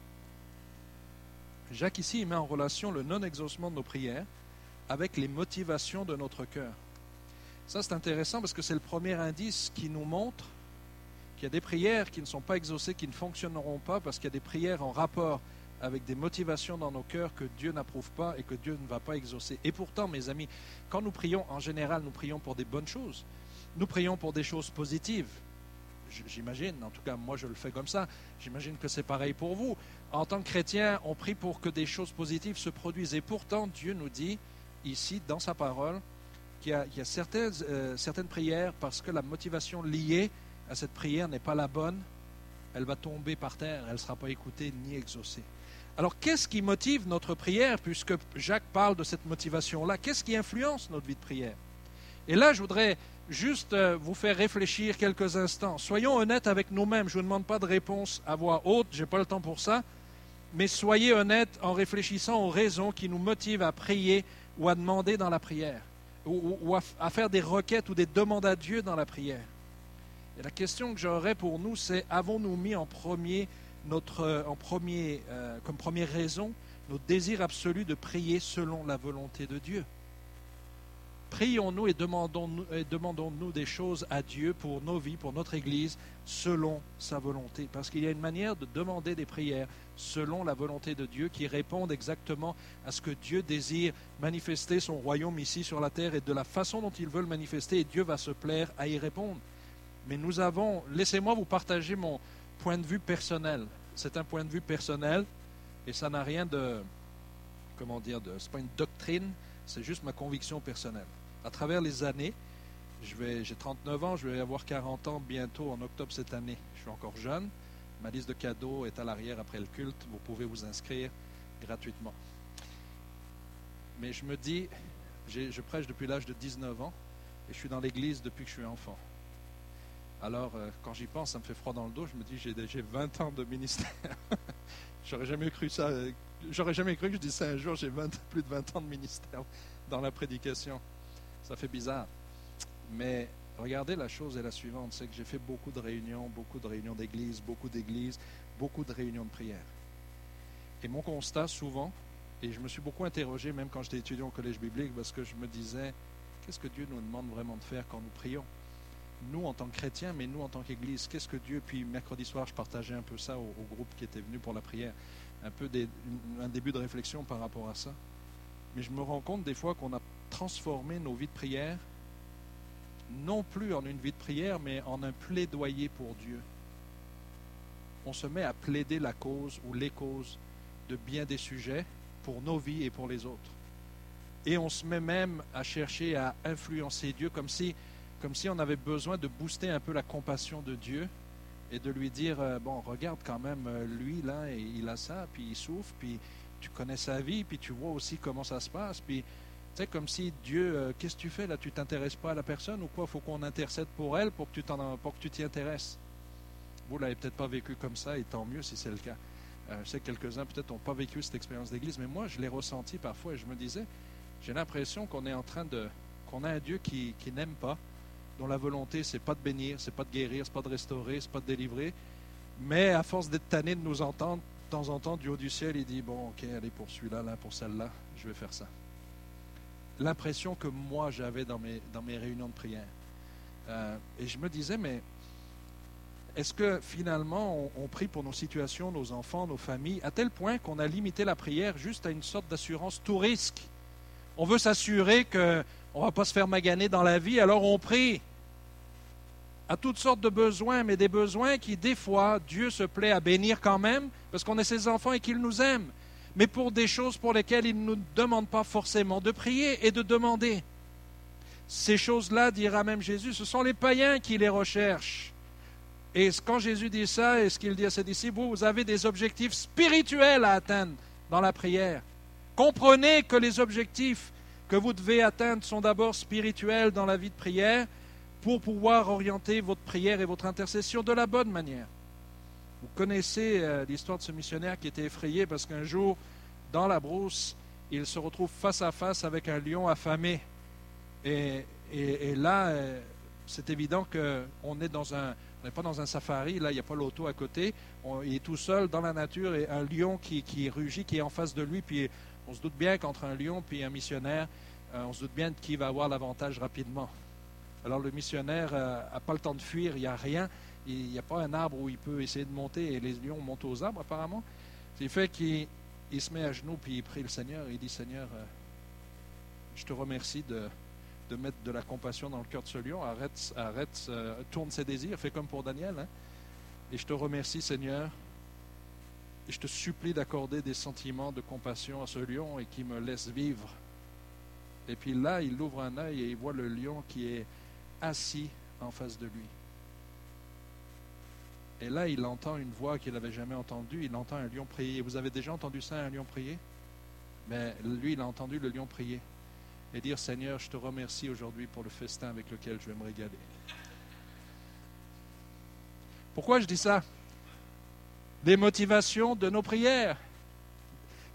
Jacques ici, il met en relation le non-exaucement de nos prières avec les motivations de notre cœur. Ça, c'est intéressant parce que c'est le premier indice qui nous montre qu'il y a des prières qui ne sont pas exaucées, qui ne fonctionneront pas parce qu'il y a des prières en rapport avec des motivations dans nos cœurs que Dieu n'approuve pas et que Dieu ne va pas exaucer. Et pourtant, mes amis, quand nous prions, en général, nous prions pour des bonnes choses. Nous prions pour des choses positives. J'imagine, en tout cas, moi je le fais comme ça. J'imagine que c'est pareil pour vous. En tant que chrétien, on prie pour que des choses positives se produisent. Et pourtant, Dieu nous dit, ici, dans sa parole, qu'il y a, il y a certaines, euh, certaines prières, parce que la motivation liée à cette prière n'est pas la bonne, elle va tomber par terre, elle ne sera pas écoutée ni exaucée. Alors, qu'est-ce qui motive notre prière, puisque Jacques parle de cette motivation-là? Qu'est-ce qui influence notre vie de prière? Et là, je voudrais juste vous faire réfléchir quelques instants. Soyons honnêtes avec nous-mêmes. Je ne vous demande pas de réponse à voix haute, je n'ai pas le temps pour ça. mais soyez honnêtes en réfléchissant aux raisons qui nous motivent à prier ou à demander dans la prière, ou, ou à, à faire des requêtes ou des demandes à Dieu dans la prière. Et la question que j'aurais pour nous, c'est avons-nous mis en premier, notre, en premier euh, comme première raison notre désir absolu de prier selon la volonté de Dieu? Prions-nous et demandons-nous, et demandons-nous des choses à Dieu pour nos vies, pour notre Église, selon sa volonté. Parce qu'il y a une manière de demander des prières selon la volonté de Dieu qui répondent exactement à ce que Dieu désire manifester son royaume ici sur la terre et de la façon dont il veut le manifester, et Dieu va se plaire à y répondre. Mais nous avons, laissez-moi vous partager mon point de vue personnel. C'est un point de vue personnel et ça n'a rien de, comment dire, de, c'est pas une doctrine, c'est juste ma conviction personnelle. À travers les années, je vais, j'ai trente-neuf ans, je vais avoir quarante ans bientôt en octobre cette année. Je suis encore jeune. Ma liste de cadeaux est à l'arrière après le culte. Vous pouvez vous inscrire gratuitement. Mais je me dis, j'ai, je prêche depuis l'âge de dix-neuf ans et je suis dans l'église depuis que je suis enfant. Alors, euh, quand j'y pense, ça me fait froid dans le dos. Je me dis, j'ai, j'ai vingt ans de ministère. J'aurais jamais cru ça. J'aurais jamais cru que je dise ça un jour. J'ai vingt, plus de vingt ans de ministère dans la prédication. Ça fait bizarre. Mais regardez, la chose est la suivante. C'est que j'ai fait beaucoup de réunions, beaucoup de réunions d'église, beaucoup d'églises, beaucoup de réunions de prière. Et mon constat, souvent, et je me suis beaucoup interrogé, même quand j'étais étudiant au collège biblique, parce que je me disais, qu'est-ce que Dieu nous demande vraiment de faire quand nous prions? Nous, en tant que chrétiens, mais nous, en tant qu'Église, qu'est-ce que Dieu... Puis mercredi soir, je partageais un peu ça au, au groupe qui était venu pour la prière, un peu des, un début de réflexion par rapport à ça. Mais je me rends compte des fois qu'on a transformé nos vies de prière, non plus en une vie de prière, mais en un plaidoyer pour Dieu. On se met à plaider la cause ou les causes de bien des sujets pour nos vies et pour les autres. Et on se met même à chercher à influencer Dieu comme si... comme si on avait besoin de booster un peu la compassion de Dieu et de lui dire, euh, bon, regarde quand même, euh, lui, là, et il a ça, puis il souffre, puis tu connais sa vie, puis tu vois aussi comment ça se passe, puis, tu sais, comme si Dieu, euh, qu'est-ce que tu fais, là, tu t'intéresses pas à la personne ou quoi? Il faut qu'on intercède pour elle pour que tu t'en, pour que tu t'y intéresses. Vous l'avez peut-être pas vécu comme ça, et tant mieux si c'est le cas. Euh, je sais que quelques-uns peut-être n'ont pas vécu cette expérience d'église, mais moi, je l'ai ressenti parfois, et je me disais, j'ai l'impression qu'on est en train de, qu'on a un Dieu qui, qui n'aime pas, dont la volonté, c'est pas de bénir, c'est pas de guérir, c'est pas de restaurer, c'est pas de délivrer. Mais à force d'être tanné de nous entendre, de temps en temps, du haut du ciel, il dit, bon, ok, allez, pour celui-là, là, pour celle-là, je vais faire ça. L'impression que moi, j'avais dans mes, dans mes réunions de prière. Euh, et je me disais, mais est-ce que finalement, on, on prie pour nos situations, nos enfants, nos familles, à tel point qu'on a limité la prière juste à une sorte d'assurance tout risque? On veut s'assurer que on ne va pas se faire maganer dans la vie, alors on prie à toutes sortes de besoins, mais des besoins qui, des fois, Dieu se plaît à bénir quand même, parce qu'on est ses enfants et qu'il nous aime, mais pour des choses pour lesquelles il ne nous demande pas forcément de prier et de demander. Ces choses-là, dira même Jésus, ce sont les païens qui les recherchent. Et quand Jésus dit ça, et ce qu'il dit à ses disciples, vous, vous avez des objectifs spirituels à atteindre dans la prière. Comprenez que les objectifs que vous devez atteindre sont d'abord spirituels dans la vie de prière pour pouvoir orienter votre prière et votre intercession de la bonne manière. Vous connaissez euh, l'histoire de ce missionnaire qui était effrayé parce qu'un jour, dans la brousse, il se retrouve face à face avec un lion affamé. Et, et, et là, euh, c'est évident qu'on n'est dans un, on n'est pas dans un safari, là, il n'y a pas l'auto à côté. On, il est tout seul dans la nature et un lion qui, qui rugit, qui est en face de lui, puis on se doute bien qu'entre un lion et un missionnaire, euh, on se doute bien de qui va avoir l'avantage rapidement. Alors le missionnaire n'a euh, pas le temps de fuir, il n'y a rien, il n'y a pas un arbre où il peut essayer de monter, et les lions montent aux arbres apparemment. Ce qui fait qu'il il se met à genoux, puis il prie le Seigneur, et il dit, Seigneur, euh, je te remercie de, de mettre de la compassion dans le cœur de ce lion, arrête, arrête euh, tourne ses désirs, fais comme pour Daniel, hein. Et je te remercie Seigneur, et je te supplie d'accorder des sentiments de compassion à ce lion et qu'il me laisse vivre. Et puis là, il ouvre un œil et il voit le lion qui est assis en face de lui. Et là, il entend une voix qu'il n'avait jamais entendue. Il entend un lion prier. Vous avez déjà entendu ça, un lion prier? Mais lui, il a entendu le lion prier et dire, Seigneur, je te remercie aujourd'hui pour le festin avec lequel je vais me régaler. Pourquoi je dis ça? Les motivations de nos prières.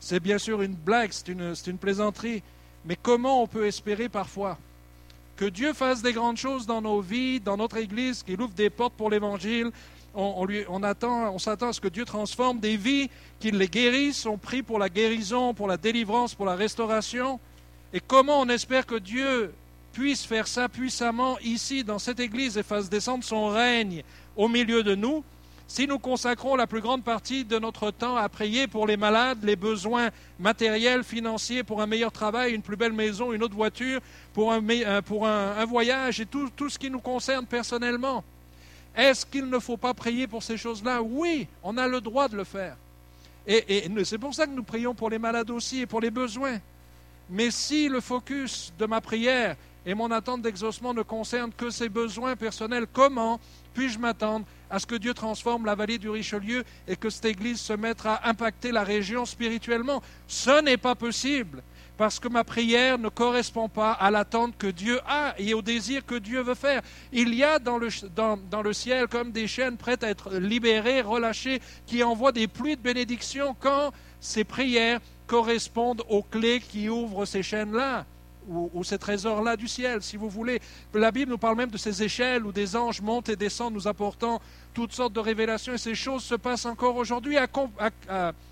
C'est bien sûr une blague, c'est une, c'est une plaisanterie. Mais comment on peut espérer parfois que Dieu fasse des grandes choses dans nos vies, dans notre Église, qu'il ouvre des portes pour l'Évangile? On, on, lui, on, attend, on s'attend à ce que Dieu transforme des vies, qu'il les guérisse. On prie pour la guérison, pour la délivrance, pour la restauration. Et comment on espère que Dieu puisse faire ça puissamment ici, dans cette Église, et fasse descendre son règne au milieu de nous, si nous consacrons la plus grande partie de notre temps à prier pour les malades, les besoins matériels, financiers, pour un meilleur travail, une plus belle maison, une autre voiture, pour un, pour un, un voyage et tout, tout ce qui nous concerne personnellement. Est-ce qu'il ne faut pas prier pour ces choses-là? Oui, on a le droit de le faire. Et, et c'est pour ça que nous prions pour les malades aussi et pour les besoins. Mais si le focus de ma prière et mon attente d'exaucement ne concerne que ces besoins personnels, comment puis-je m'attendre à ce que Dieu transforme la vallée du Richelieu et que cette Église se mette à impacter la région spirituellement? Ce n'est pas possible, parce que ma prière ne correspond pas à l'attente que Dieu a et au désir que Dieu veut faire. Il y a dans le, dans, dans le ciel comme des chaînes prêtes à être libérées, relâchées, qui envoient des pluies de bénédictions quand ces prières correspondent aux clés qui ouvrent ces chaînes-là, ou, ou ces trésors-là du ciel, si vous voulez. La Bible nous parle même de ces échelles où des anges montent et descendent, nous apportant toutes sortes de révélations, et ces choses se passent encore aujourd'hui à, à, à, à,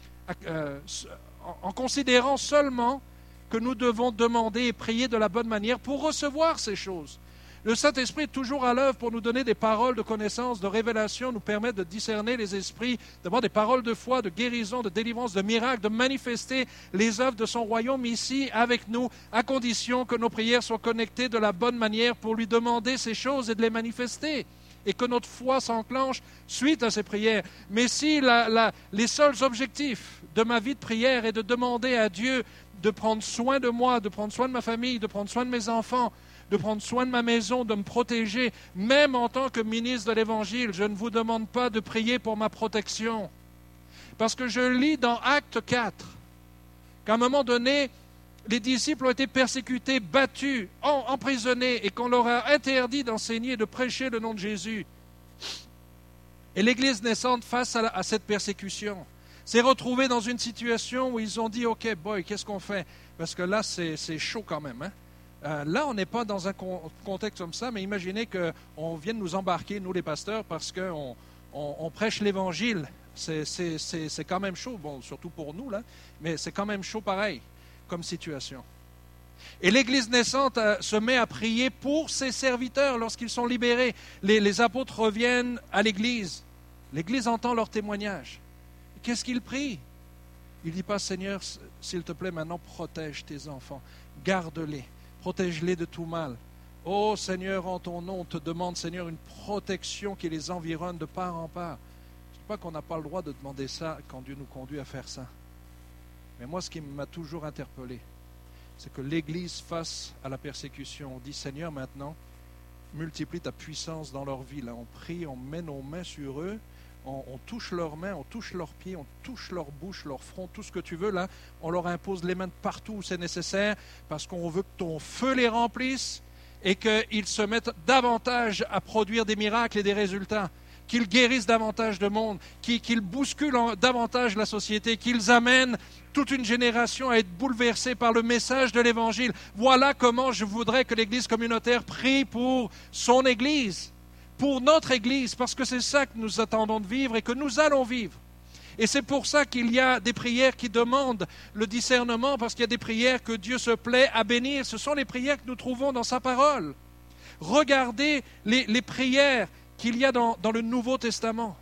en considérant seulement que nous devons demander et prier de la bonne manière pour recevoir ces choses. Le Saint-Esprit est toujours à l'œuvre pour nous donner des paroles de connaissance, de révélation, nous permettre de discerner les esprits, d'avoir des paroles de foi, de guérison, de délivrance, de miracle, de manifester les œuvres de son royaume ici avec nous, à condition que nos prières soient connectées de la bonne manière pour lui demander ces choses et de les manifester, et que notre foi s'enclenche suite à ces prières. Mais si la, la, les seuls objectifs de ma vie de prière est de demander à Dieu de prendre soin de moi, de prendre soin de ma famille, de prendre soin de mes enfants, de prendre soin de ma maison, de me protéger, même en tant que ministre de l'Évangile, je ne vous demande pas de prier pour ma protection. Parce que je lis dans Acte quatre qu'à un moment donné, les disciples ont été persécutés, battus, emprisonnés, et qu'on leur a interdit d'enseigner et de prêcher le nom de Jésus. Et l'Église naissante, face à, la, à cette persécution, s'est retrouvée dans une situation où ils ont dit « Ok, boy, qu'est-ce qu'on fait ?» Parce que là, c'est, c'est chaud quand même, hein? Euh, là, on n'est pas dans un con- contexte comme ça, mais imaginez qu'on vienne nous embarquer, nous les pasteurs, parce qu'on on, on prêche l'Évangile. C'est, c'est, c'est, c'est quand même chaud, bon, surtout pour nous, là, mais c'est quand même chaud pareil, comme situation. Et l'Église naissante euh, se met à prier pour ses serviteurs lorsqu'ils sont libérés. Les, les apôtres reviennent à l'Église. L'Église entend leur témoignage. Qu'est-ce qu'ils prient? Il ne dit pas, Seigneur, s'il te plaît, maintenant protège tes enfants, garde-les. Protège-les de tout mal. Ô Seigneur, en ton nom, on te demande, Seigneur, une protection qui les environne de part en part. Je ne dis pas qu'on n'a pas le droit de demander ça quand Dieu nous conduit à faire ça. Mais moi, ce qui m'a toujours interpellé, c'est que l'Église, face à la persécution, on dit, Seigneur, maintenant, multiplie ta puissance dans leur vie. Là, on prie, on met nos mains sur eux, On, on touche leurs mains, on touche leurs pieds, on touche leur bouche, leur front, tout ce que tu veux. Là, on leur impose les mains de partout où c'est nécessaire parce qu'on veut que ton feu les remplisse et qu'ils se mettent davantage à produire des miracles et des résultats, qu'ils guérissent davantage de monde, qu'ils, qu'ils bousculent en, davantage la société, qu'ils amènent toute une génération à être bouleversée par le message de l'Évangile. Voilà comment je voudrais que l'Église communautaire prie pour son Église, pour notre Église, parce que c'est ça que nous attendons de vivre et que nous allons vivre. Et c'est pour ça qu'il y a des prières qui demandent le discernement, parce qu'il y a des prières que Dieu se plaît à bénir. Ce sont les prières que nous trouvons dans sa parole. Regardez les, les prières qu'il y a dans, dans le Nouveau Testament,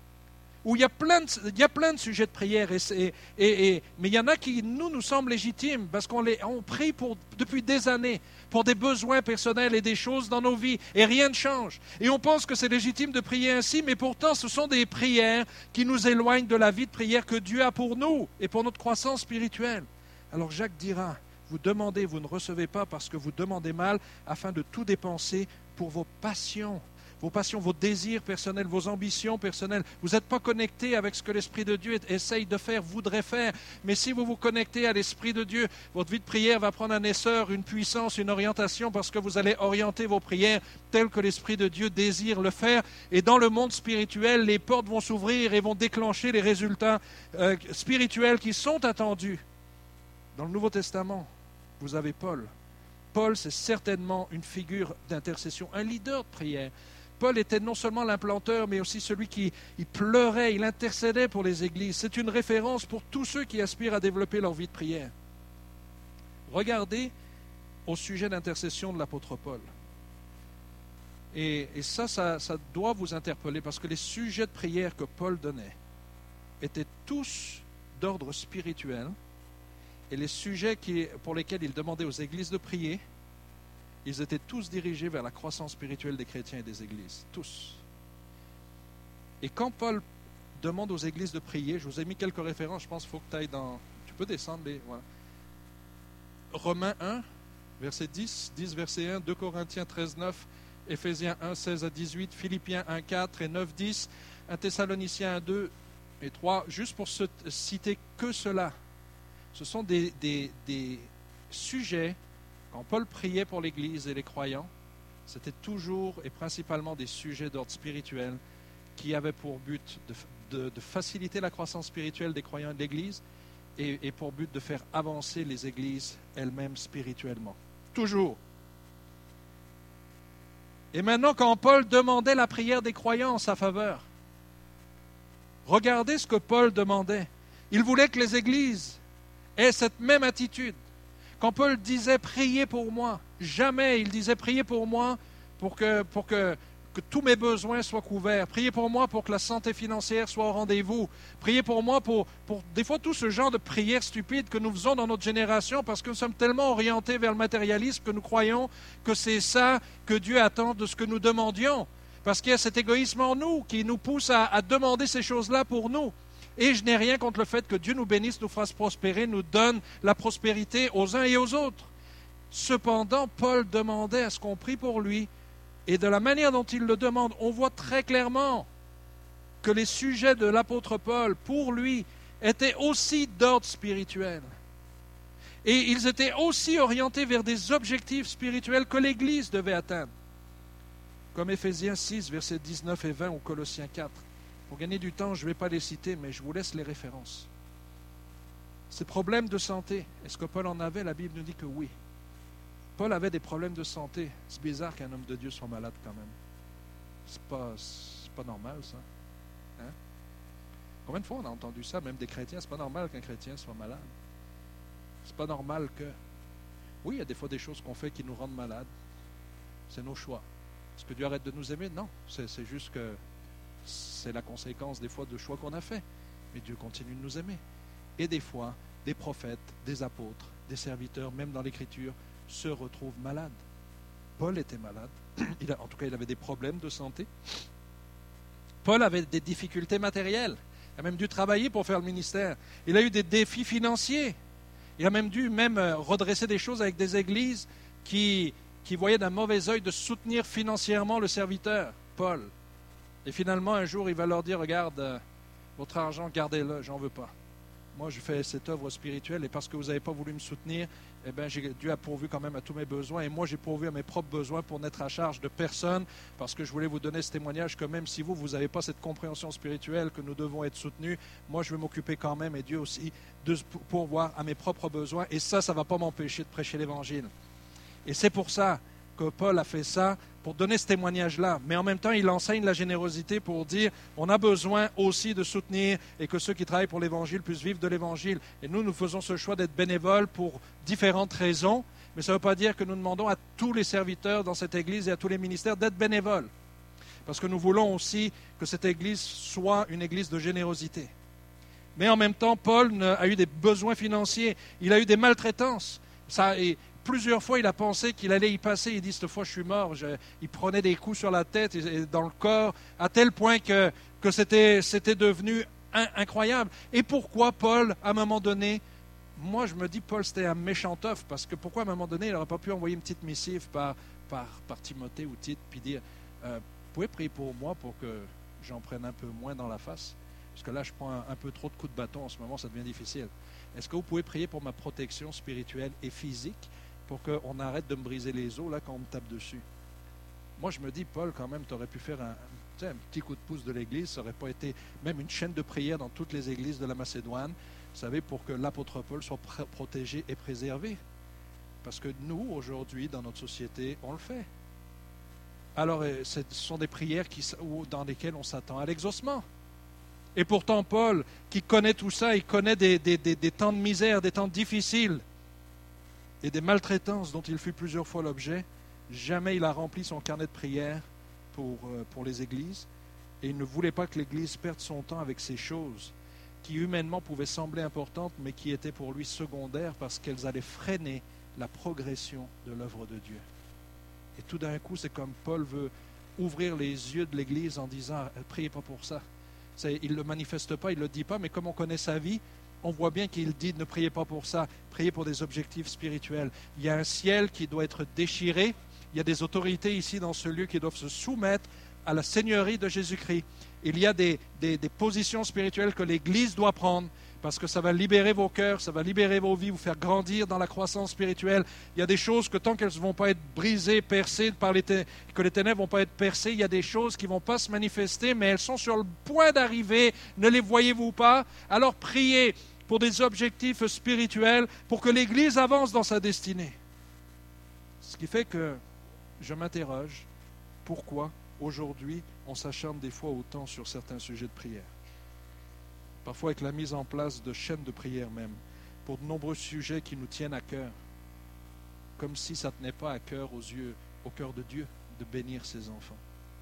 où il y a plein de, il y a plein de sujets de prière, et, et, et, et, mais il y en a qui nous, nous semblent légitimes, parce qu'on les, on prie pour, depuis des années pour des besoins personnels et des choses dans nos vies, et rien ne change. Et on pense que c'est légitime de prier ainsi, mais pourtant ce sont des prières qui nous éloignent de la vie de prière que Dieu a pour nous, et pour notre croissance spirituelle. Alors Jacques dira, vous demandez, vous ne recevez pas parce que vous demandez mal, afin de tout dépenser pour vos passions. vos passions, vos désirs personnels, vos ambitions personnelles. Vous n'êtes pas connecté avec ce que l'Esprit de Dieu essaye de faire, voudrait faire. Mais si vous vous connectez à l'Esprit de Dieu, votre vie de prière va prendre un essor, une puissance, une orientation, parce que vous allez orienter vos prières telles que l'Esprit de Dieu désire le faire. Et dans le monde spirituel, les portes vont s'ouvrir et vont déclencher les résultats euh, spirituels qui sont attendus. Dans le Nouveau Testament, vous avez Paul. Paul, c'est certainement une figure d'intercession, un leader de prière. Paul était non seulement l'implanteur, mais aussi celui qui il pleurait, il intercédait pour les églises. C'est une référence pour tous ceux qui aspirent à développer leur vie de prière. Regardez au sujet d'intercession de l'apôtre Paul. Et, et ça, ça, ça doit vous interpeller, parce que les sujets de prière que Paul donnait étaient tous d'ordre spirituel, et les sujets qui, pour lesquels il demandait aux églises de prier, ils étaient tous dirigés vers la croissance spirituelle des chrétiens et des églises. Tous. Et quand Paul demande aux églises de prier, je vous ai mis quelques références, je pense qu'il faut que tu ailles dans... Tu peux descendre les... Voilà. Romains un, verset dix, dix verset un, deux Corinthiens treize, neuf, Éphésiens un, seize à dix-huit, Philippiens un, quatre et neuf, dix, un Thessaloniciens un, deux et trois, juste pour se citer que cela. Ce sont des, des, des sujets. Quand Paul priait pour l'Église et les croyants, c'était toujours et principalement des sujets d'ordre spirituel qui avaient pour but de, de, de faciliter la croissance spirituelle des croyants et de l'Église et, et pour but de faire avancer les Églises elles-mêmes spirituellement. Toujours. Et maintenant, quand Paul demandait la prière des croyants en sa faveur, regardez ce que Paul demandait. Il voulait que les Églises aient cette même attitude. Quand Paul disait « priez pour moi », jamais il disait « priez pour moi pour que, pour que, que tous mes besoins soient couverts. Priez pour moi pour que la santé financière soit au rendez-vous. Priez pour moi pour, pour des fois tout ce genre de prières stupides que nous faisons dans notre génération parce que nous sommes tellement orientés vers le matérialisme que nous croyons que c'est ça que Dieu attend de ce que nous demandions. Parce qu'il y a cet égoïsme en nous qui nous pousse à, à demander ces choses-là pour nous. Et je n'ai rien contre le fait que Dieu nous bénisse, nous fasse prospérer, nous donne la prospérité aux uns et aux autres. Cependant, Paul demandait à ce qu'on prie pour lui. Et de la manière dont il le demande, on voit très clairement que les sujets de l'apôtre Paul, pour lui, étaient aussi d'ordre spirituel. Et ils étaient aussi orientés vers des objectifs spirituels que l'Église devait atteindre. Comme Éphésiens six, versets dix-neuf et vingt ou Colossiens quatre. Pour gagner du temps, je ne vais pas les citer, mais je vous laisse les références. Ces problèmes de santé, est-ce que Paul en avait? La Bible nous dit que oui. Paul avait des problèmes de santé. C'est bizarre qu'un homme de Dieu soit malade quand même. C'est pas, c'est pas normal, ça. Hein? Combien de fois on a entendu ça, même des chrétiens? C'est pas normal qu'un chrétien soit malade. C'est pas normal que... Oui, il y a des fois des choses qu'on fait qui nous rendent malades. C'est nos choix. Est-ce que Dieu arrête de nous aimer? Non. C'est, c'est juste que c'est la conséquence des fois de choix qu'on a fait. Mais Dieu continue de nous aimer. Et des fois, des prophètes, des apôtres, des serviteurs, même dans l'Écriture, se retrouvent malades. Paul était malade. Il a, en tout cas, il avait des problèmes de santé. Paul avait des difficultés matérielles. Il a même dû travailler pour faire le ministère. Il a eu des défis financiers. Il a même dû même redresser des choses avec des églises qui, qui voyaient d'un mauvais œil de soutenir financièrement le serviteur, Paul. Et finalement, un jour, il va leur dire, regarde, euh, votre argent, gardez-le, j'en veux pas. Moi, je fais cette œuvre spirituelle et parce que vous n'avez pas voulu me soutenir, eh bien, j'ai, Dieu a pourvu quand même à tous mes besoins et moi, j'ai pourvu à mes propres besoins pour n'être à charge de personne parce que je voulais vous donner ce témoignage que même si vous, vous n'avez pas cette compréhension spirituelle que nous devons être soutenus, moi, je vais m'occuper quand même et Dieu aussi de pourvoir à mes propres besoins et ça, ça ne va pas m'empêcher de prêcher l'Évangile. Et c'est pour ça que Paul a fait ça, pour donner ce témoignage-là. Mais en même temps, il enseigne la générosité pour dire on a besoin aussi de soutenir et que ceux qui travaillent pour l'Évangile puissent vivre de l'Évangile. Et nous, nous faisons ce choix d'être bénévoles pour différentes raisons, mais ça ne veut pas dire que nous demandons à tous les serviteurs dans cette Église et à tous les ministères d'être bénévoles. Parce que nous voulons aussi que cette Église soit une Église de générosité. Mais en même temps, Paul a eu des besoins financiers, il a eu des maltraitances. Ça, et plusieurs fois, il a pensé qu'il allait y passer. Il dit, cette fois, je suis mort. Je, il prenait des coups sur la tête et, et dans le corps, à tel point que, que c'était, c'était devenu un, incroyable. Et pourquoi Paul, à un moment donné, moi, je me dis, Paul, c'était un méchant oeuf, parce que pourquoi, à un moment donné, il n'aurait pas pu envoyer une petite missive par, par, par Timothée ou Tite, puis dire, euh, pouvez prier pour moi pour que j'en prenne un peu moins dans la face? Parce que là, je prends un, un peu trop de coups de bâton en ce moment, ça devient difficile. Est-ce que vous pouvez prier pour ma protection spirituelle et physique pour qu'on arrête de me briser les os là quand on me tape dessus? Moi, je me dis, Paul, quand même, tu aurais pu faire un, tu sais, un petit coup de pouce de l'Église. Ça n'aurait pas été même une chaîne de prière dans toutes les églises de la Macédoine, vous savez, pour que l'apôtre Paul soit pr- protégé et préservé. Parce que nous, aujourd'hui, dans notre société, on le fait. Alors, ce sont des prières qui, dans lesquelles on s'attend à l'exaucement. Et pourtant, Paul, qui connaît tout ça, il connaît des, des, des, des temps de misère, des temps difficiles et des maltraitances dont il fut plusieurs fois l'objet. Jamais il a rempli son carnet de prières pour, euh, pour les églises. Et il ne voulait pas que l'Église perde son temps avec ces choses qui humainement pouvaient sembler importantes, mais qui étaient pour lui secondaires parce qu'elles allaient freiner la progression de l'œuvre de Dieu. Et tout d'un coup, c'est comme Paul veut ouvrir les yeux de l'Église en disant « Priez pas pour ça ». Il ne le manifeste pas, il ne le dit pas, mais comme on connaît sa vie, on voit bien qu'il dit « Ne priez pas pour ça, priez pour des objectifs spirituels ». Il y a un ciel qui doit être déchiré, il y a des autorités ici dans ce lieu qui doivent se soumettre à la seigneurie de Jésus-Christ. Il y a des, des, des positions spirituelles que l'Église doit prendre parce que ça va libérer vos cœurs, ça va libérer vos vies, vous faire grandir dans la croissance spirituelle. Il y a des choses que tant qu'elles ne vont pas être brisées, percées, par les té- que les ténèbres ne vont pas être percées, il y a des choses qui ne vont pas se manifester, mais elles sont sur le point d'arriver. Ne les voyez-vous pas? Alors priez pour des objectifs spirituels, pour que l'Église avance dans sa destinée. Ce qui fait que je m'interroge, pourquoi aujourd'hui on s'acharne des fois autant sur certains sujets de prière? Parfois avec la mise en place de chaînes de prière même, pour de nombreux sujets qui nous tiennent à cœur, comme si ça ne tenait pas à cœur aux yeux, au cœur de Dieu, de bénir ses enfants.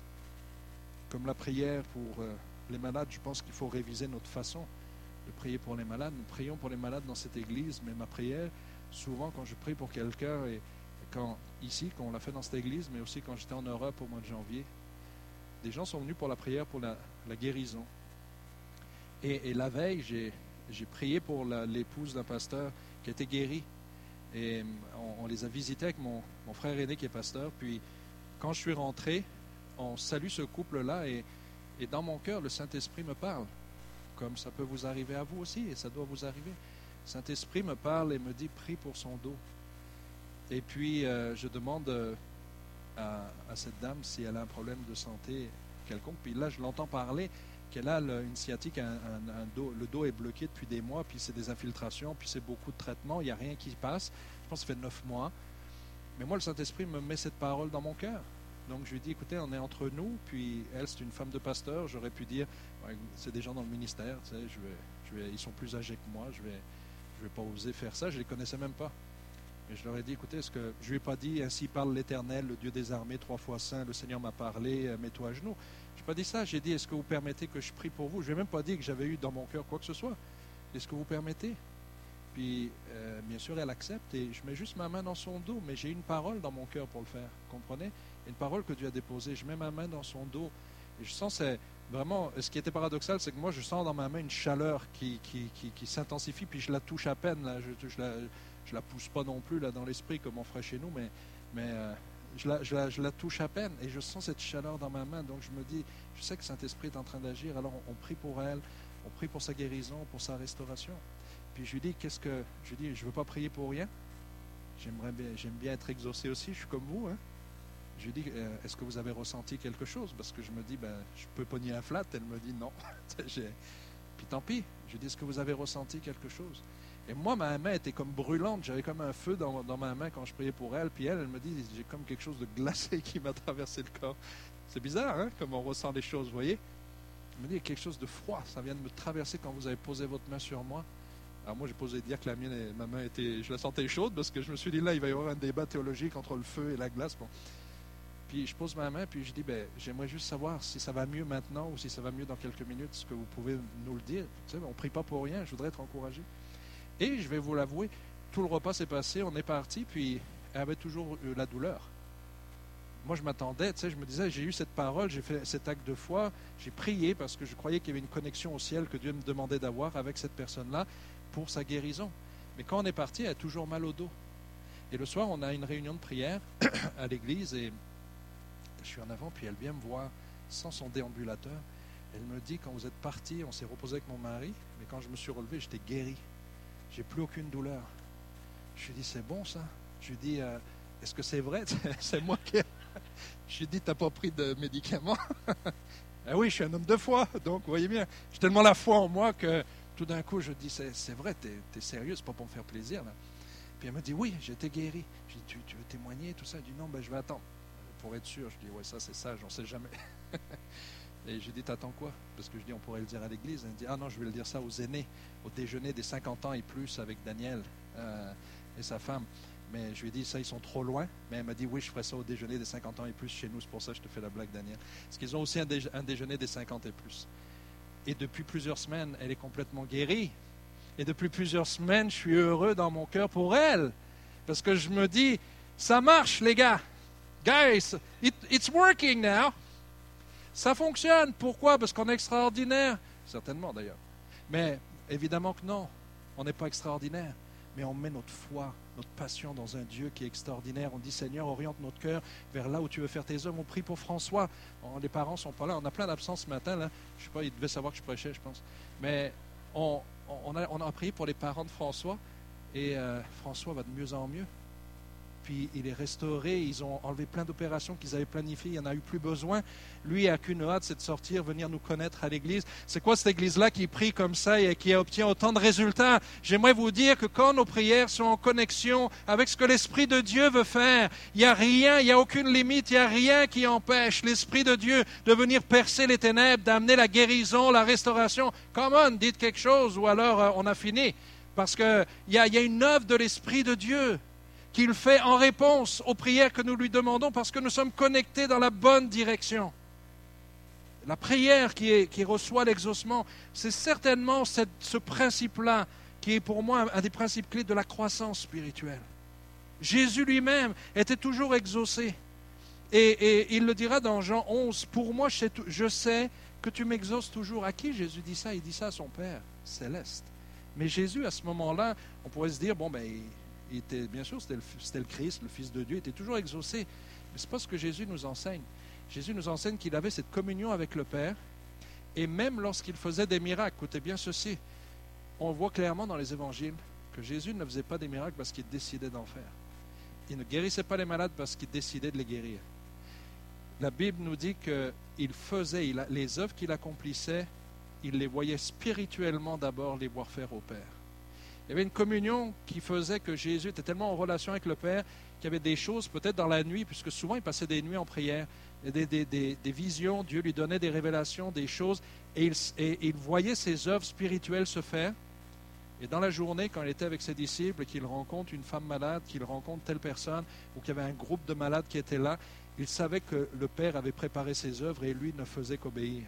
Comme la prière pour euh, les malades, je pense qu'il faut réviser notre façon de prier pour les malades. Nous prions pour les malades dans cette église, mais ma prière, souvent quand je prie pour quelqu'un, et quand ici, quand on l'a fait dans cette église, mais aussi quand j'étais en Europe au mois de janvier, des gens sont venus pour la prière pour la, la guérison. Et, et la veille, j'ai, j'ai prié pour la, l'épouse d'un pasteur qui était guéri. Et on, on les a visités avec mon, mon frère aîné qui est pasteur. Puis, quand je suis rentré, on salue ce couple-là et, et dans mon cœur, le Saint-Esprit me parle. Comme ça peut vous arriver à vous aussi, et ça doit vous arriver. Le Saint-Esprit me parle et me dit, prie pour son dos. Et puis, euh, je demande euh, à, à cette dame si elle a un problème de santé quelconque. Puis là, je l'entends parler qu'elle a une sciatique, un, un, un dos, le dos est bloqué depuis des mois, puis c'est des infiltrations, puis c'est beaucoup de traitements, il n'y a rien qui passe. Je pense que ça fait neuf mois. Mais moi, le Saint-Esprit me met cette parole dans mon cœur. Donc je lui dis, écoutez, on est entre nous, puis elle, c'est une femme de pasteur, j'aurais pu dire, ouais, c'est des gens dans le ministère, tu sais, je vais, je vais, ils sont plus âgés que moi, je vais, je vais pas oser faire ça, je les connaissais même pas. Et je leur ai dit, écoutez, est-ce que je lui ai pas dit, ainsi parle l'Éternel, le Dieu des armées, trois fois saint, le Seigneur m'a parlé, mets-toi à genoux. Je n'ai pas dit ça, j'ai dit, est-ce que vous permettez que je prie pour vous? Je n'ai même pas dit que j'avais eu dans mon cœur quoi que ce soit. Est-ce que vous permettez? Puis, euh, bien sûr, elle accepte et je mets juste ma main dans son dos, mais j'ai une parole dans mon cœur pour le faire, comprenez? Une parole que Dieu a déposée. Je mets ma main dans son dos et je sens, c'est vraiment, ce qui était paradoxal, c'est que moi, je sens dans ma main une chaleur qui, qui, qui, qui s'intensifie, puis je la touche à peine, là. Je ne la, je la pousse pas non plus là, dans l'esprit comme on ferait chez nous, mais, mais euh, je, la, je, la, je la touche à peine et je sens cette chaleur dans ma main. Donc je me dis, je sais que Saint-Esprit est en train d'agir, alors on, on prie pour elle, on prie pour sa guérison, pour sa restauration. Puis je lui dis, qu'est-ce que. Je lui dis, je ne veux pas prier pour rien. J'aimerais bien, j'aime bien être exaucé aussi, je suis comme vous. Hein. Je lui dis, euh, est-ce que vous avez ressenti quelque chose? Parce que je me dis, ben, je peux pogner un flat. Elle me dit non. Puis tant pis. Je lui dis, est-ce que vous avez ressenti quelque chose? Et moi, ma main était comme brûlante. J'avais comme un feu dans, dans ma main quand je priais pour elle. Puis elle, elle me dit, j'ai comme quelque chose de glacé qui m'a traversé le corps. C'est bizarre, hein, comme on ressent les choses, vous voyez? Elle me dit, il y a quelque chose de froid. Ça vient de me traverser quand vous avez posé votre main sur moi. Alors moi, j'ai posé dire que la mienne, ma main était, je la sentais chaude parce que je me suis dit, là, il va y avoir un débat théologique entre le feu et la glace. Bon. Puis je pose ma main, puis je dis, ben, j'aimerais juste savoir si ça va mieux maintenant ou si ça va mieux dans quelques minutes. Est-ce que vous pouvez nous le dire? Tu sais, on ne prie pas pour rien, je voudrais être encouragé. Et je vais vous l'avouer, tout le repas s'est passé, on est parti, puis elle avait toujours eu la douleur. Moi, je m'attendais, tu sais, je me disais, j'ai eu cette parole, j'ai fait cet acte de foi, j'ai prié parce que je croyais qu'il y avait une connexion au ciel que Dieu me demandait d'avoir avec cette personne-là pour sa guérison. Mais quand on est parti, elle a toujours mal au dos. Et le soir, on a une réunion de prière à l'église et je suis en avant, puis elle vient me voir sans son déambulateur. Elle me dit, quand vous êtes partis, on s'est reposé avec mon mari, mais quand je me suis relevé, j'étais guéri. J'ai plus aucune douleur. Je lui ai dit, c'est bon ça? Je lui ai dit, euh, est-ce que c'est vrai? C'est moi qui... Je lui ai dit, t'as pas pris de médicaments? Ah oui, je suis un homme de foi, donc vous voyez bien. J'ai tellement la foi en moi que tout d'un coup, je dis, c'est, c'est vrai, t'es, t'es sérieux, c'est pas pour me faire plaisir là. Puis elle me dit, oui, j'ai été guéri. Je dis, tu, tu veux témoigner, tout ça? Elle dit, non, ben je vais attendre. Pour être sûr, je dis, ouais, ça c'est sage, on ne sait jamais. Et j'ai dit, t'attends quoi? Parce que je dis, on pourrait le dire à l'église. Elle me dit, ah non, je vais le dire ça aux aînés, au déjeuner des cinquante ans et plus avec Daniel euh, et sa femme. Mais je lui ai dit, ça, ils sont trop loin. Mais elle m'a dit, oui, je ferai ça au déjeuner des cinquante ans et plus chez nous. C'est pour ça que je te fais la blague, Daniel. Parce qu'ils ont aussi un, déje- un déjeuner des cinquante et plus. Et depuis plusieurs semaines, elle est complètement guérie. Et depuis plusieurs semaines, je suis heureux dans mon cœur pour elle. Parce que je me dis, ça marche, les gars. Guys, it, it's working now. Ça fonctionne. Pourquoi? Parce qu'on est extraordinaire. Certainement, d'ailleurs. Mais évidemment que non. On n'est pas extraordinaire. Mais on met notre foi, notre passion dans un Dieu qui est extraordinaire. On dit, Seigneur, oriente notre cœur vers là où tu veux faire tes œuvres. On prie pour François. On, les parents ne sont pas là. On a plein d'absences ce matin. Là. Je ne sais pas, ils devaient savoir que je prêchais, je pense. Mais on, on, a, on a prié pour les parents de François. Et euh, François va de mieux en mieux. Puis il est restauré. Ils ont enlevé plein d'opérations qu'ils avaient planifiées. Il n'y en a eu plus besoin. Lui, il n'a qu'une hâte, c'est de sortir, venir nous connaître à l'église. C'est quoi cette église-là qui prie comme ça et qui obtient autant de résultats? J'aimerais vous dire que quand nos prières sont en connexion avec ce que l'Esprit de Dieu veut faire, il n'y a rien, il n'y a aucune limite, il n'y a rien qui empêche l'Esprit de Dieu de venir percer les ténèbres, d'amener la guérison, la restauration. Come on, dites quelque chose ou alors euh, on a fini. Parce qu'il y a, y a une œuvre de l'Esprit de Dieu qu'il fait en réponse aux prières que nous lui demandons parce que nous sommes connectés dans la bonne direction. La prière qui, est, qui reçoit l'exaucement, c'est certainement cette, ce principe-là qui est pour moi un, un des principes clés de la croissance spirituelle. Jésus lui-même était toujours exaucé. Et, et il le dira dans Jean onze, « Pour moi, je sais, je sais que tu m'exauces toujours. » À qui Jésus dit ça? Il dit ça à son Père céleste. Mais Jésus, à ce moment-là, on pourrait se dire, bon, ben... Il était, bien sûr, c'était le, c'était le Christ, le Fils de Dieu, il était toujours exaucé. Mais ce n'est pas ce que Jésus nous enseigne. Jésus nous enseigne qu'il avait cette communion avec le Père. Et même lorsqu'il faisait des miracles, écoutez bien ceci, on voit clairement dans les évangiles que Jésus ne faisait pas des miracles parce qu'il décidait d'en faire. Il ne guérissait pas les malades parce qu'il décidait de les guérir. La Bible nous dit qu'il faisait, il, les œuvres qu'il accomplissait, il les voyait spirituellement d'abord les voir faire au Père. Il y avait une communion qui faisait que Jésus était tellement en relation avec le Père qu'il y avait des choses, peut-être dans la nuit, puisque souvent il passait des nuits en prière, des, des, des, des visions, Dieu lui donnait des révélations, des choses, et il, et il voyait ses œuvres spirituelles se faire. Et dans la journée, quand il était avec ses disciples, qu'il rencontre une femme malade, qu'il rencontre telle personne, ou qu'il y avait un groupe de malades qui était là, il savait que le Père avait préparé ses œuvres et lui ne faisait qu'obéir.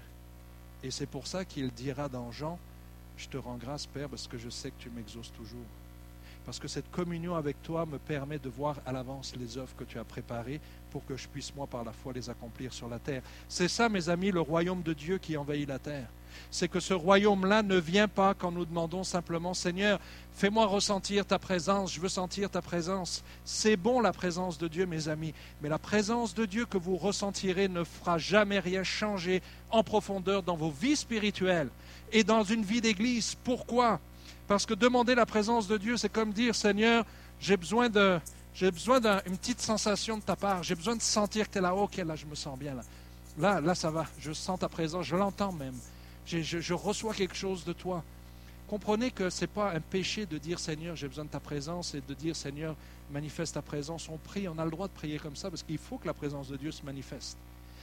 Et c'est pour ça qu'il dira dans Jean, je te rends grâce, Père, parce que je sais que tu m'exauces toujours. Parce que cette communion avec toi me permet de voir à l'avance les œuvres que tu as préparées pour que je puisse, moi, par la foi, les accomplir sur la terre. C'est ça, mes amis, le royaume de Dieu qui envahit la terre. C'est que ce royaume-là ne vient pas quand nous demandons simplement, Seigneur, fais-moi ressentir ta présence, je veux sentir ta présence. C'est bon la présence de Dieu, mes amis, mais la présence de Dieu que vous ressentirez ne fera jamais rien changer en profondeur dans vos vies spirituelles et dans une vie d'église. Pourquoi? Parce que demander la présence de Dieu, c'est comme dire, Seigneur, j'ai besoin de, j'ai besoin d'une petite sensation de ta part, j'ai besoin de sentir que tu es là, ok, là je me sens bien, là. Là, là ça va, je sens ta présence, je l'entends même. Je, je, je reçois quelque chose de toi. Comprenez que ce n'est pas un péché de dire Seigneur, j'ai besoin de ta présence et de dire Seigneur, manifeste ta présence. On prie, on a le droit de prier comme ça parce qu'il faut que la présence de Dieu se manifeste.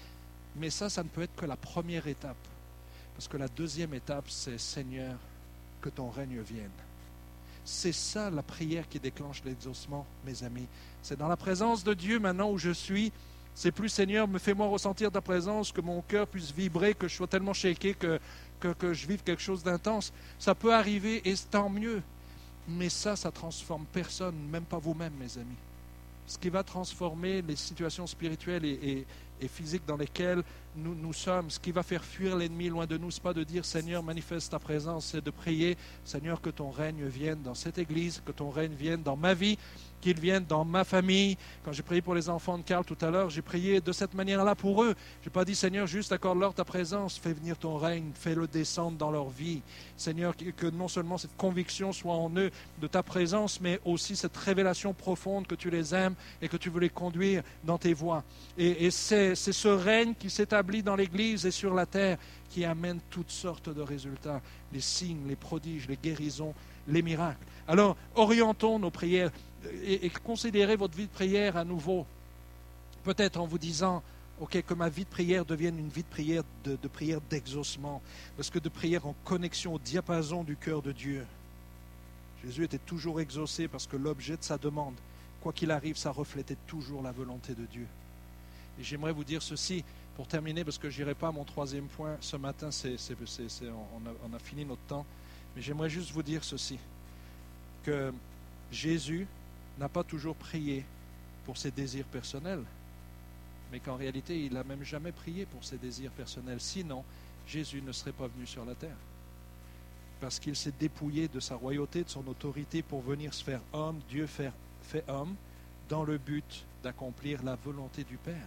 Mais ça, ça ne peut être que la première étape. Parce que la deuxième étape, c'est Seigneur, que ton règne vienne. C'est ça la prière qui déclenche l'exaucement, mes amis. C'est dans la présence de Dieu maintenant où je suis. C'est plus, Seigneur, me fais-moi ressentir ta présence, que mon cœur puisse vibrer, que je sois tellement shaké que, que, que je vive quelque chose d'intense. Ça peut arriver et tant mieux. Mais ça, ça ne transforme personne, même pas vous-même, mes amis. Ce qui va transformer les situations spirituelles et, et, et physiques dans lesquelles nous, nous sommes, ce qui va faire fuir l'ennemi loin de nous, ce n'est pas de dire Seigneur, manifeste ta présence, c'est de prier Seigneur, que ton règne vienne dans cette église, que ton règne vienne dans ma vie, qu'il vienne dans ma famille. Quand j'ai prié pour les enfants de Carl tout à l'heure, j'ai prié de cette manière-là pour eux. Je n'ai pas dit Seigneur, juste accorde-leur ta présence, fais venir ton règne, fais-le descendre dans leur vie. Seigneur, que non seulement cette conviction soit en eux de ta présence, mais aussi cette révélation profonde que tu les aimes et que tu veux les conduire dans tes voies. Et, et c'est, c'est ce règne qui s'établit dans l'Église et sur la terre qui amène toutes sortes de résultats, les signes, les prodiges, les guérisons, les miracles. Alors, orientons nos prières et, et considérez votre vie de prière à nouveau, peut-être en vous disant ok, que ma vie de prière devienne une vie de prière, de, de prière d'exaucement, parce que de prière en connexion au diapason du cœur de Dieu. Jésus était toujours exaucé parce que l'objet de sa demande, quoi qu'il arrive, ça reflétait toujours la volonté de Dieu. Et j'aimerais vous dire ceci, pour terminer, parce que je n'irai pas à mon troisième point ce matin, c'est, c'est, c'est, c'est, on, a, on a fini notre temps, mais j'aimerais juste vous dire ceci, que Jésus n'a pas toujours prié pour ses désirs personnels, mais qu'en réalité, il n'a même jamais prié pour ses désirs personnels. Sinon, Jésus ne serait pas venu sur la terre. Parce qu'il s'est dépouillé de sa royauté, de son autorité pour venir se faire homme, Dieu fait, fait homme, dans le but d'accomplir la volonté du Père.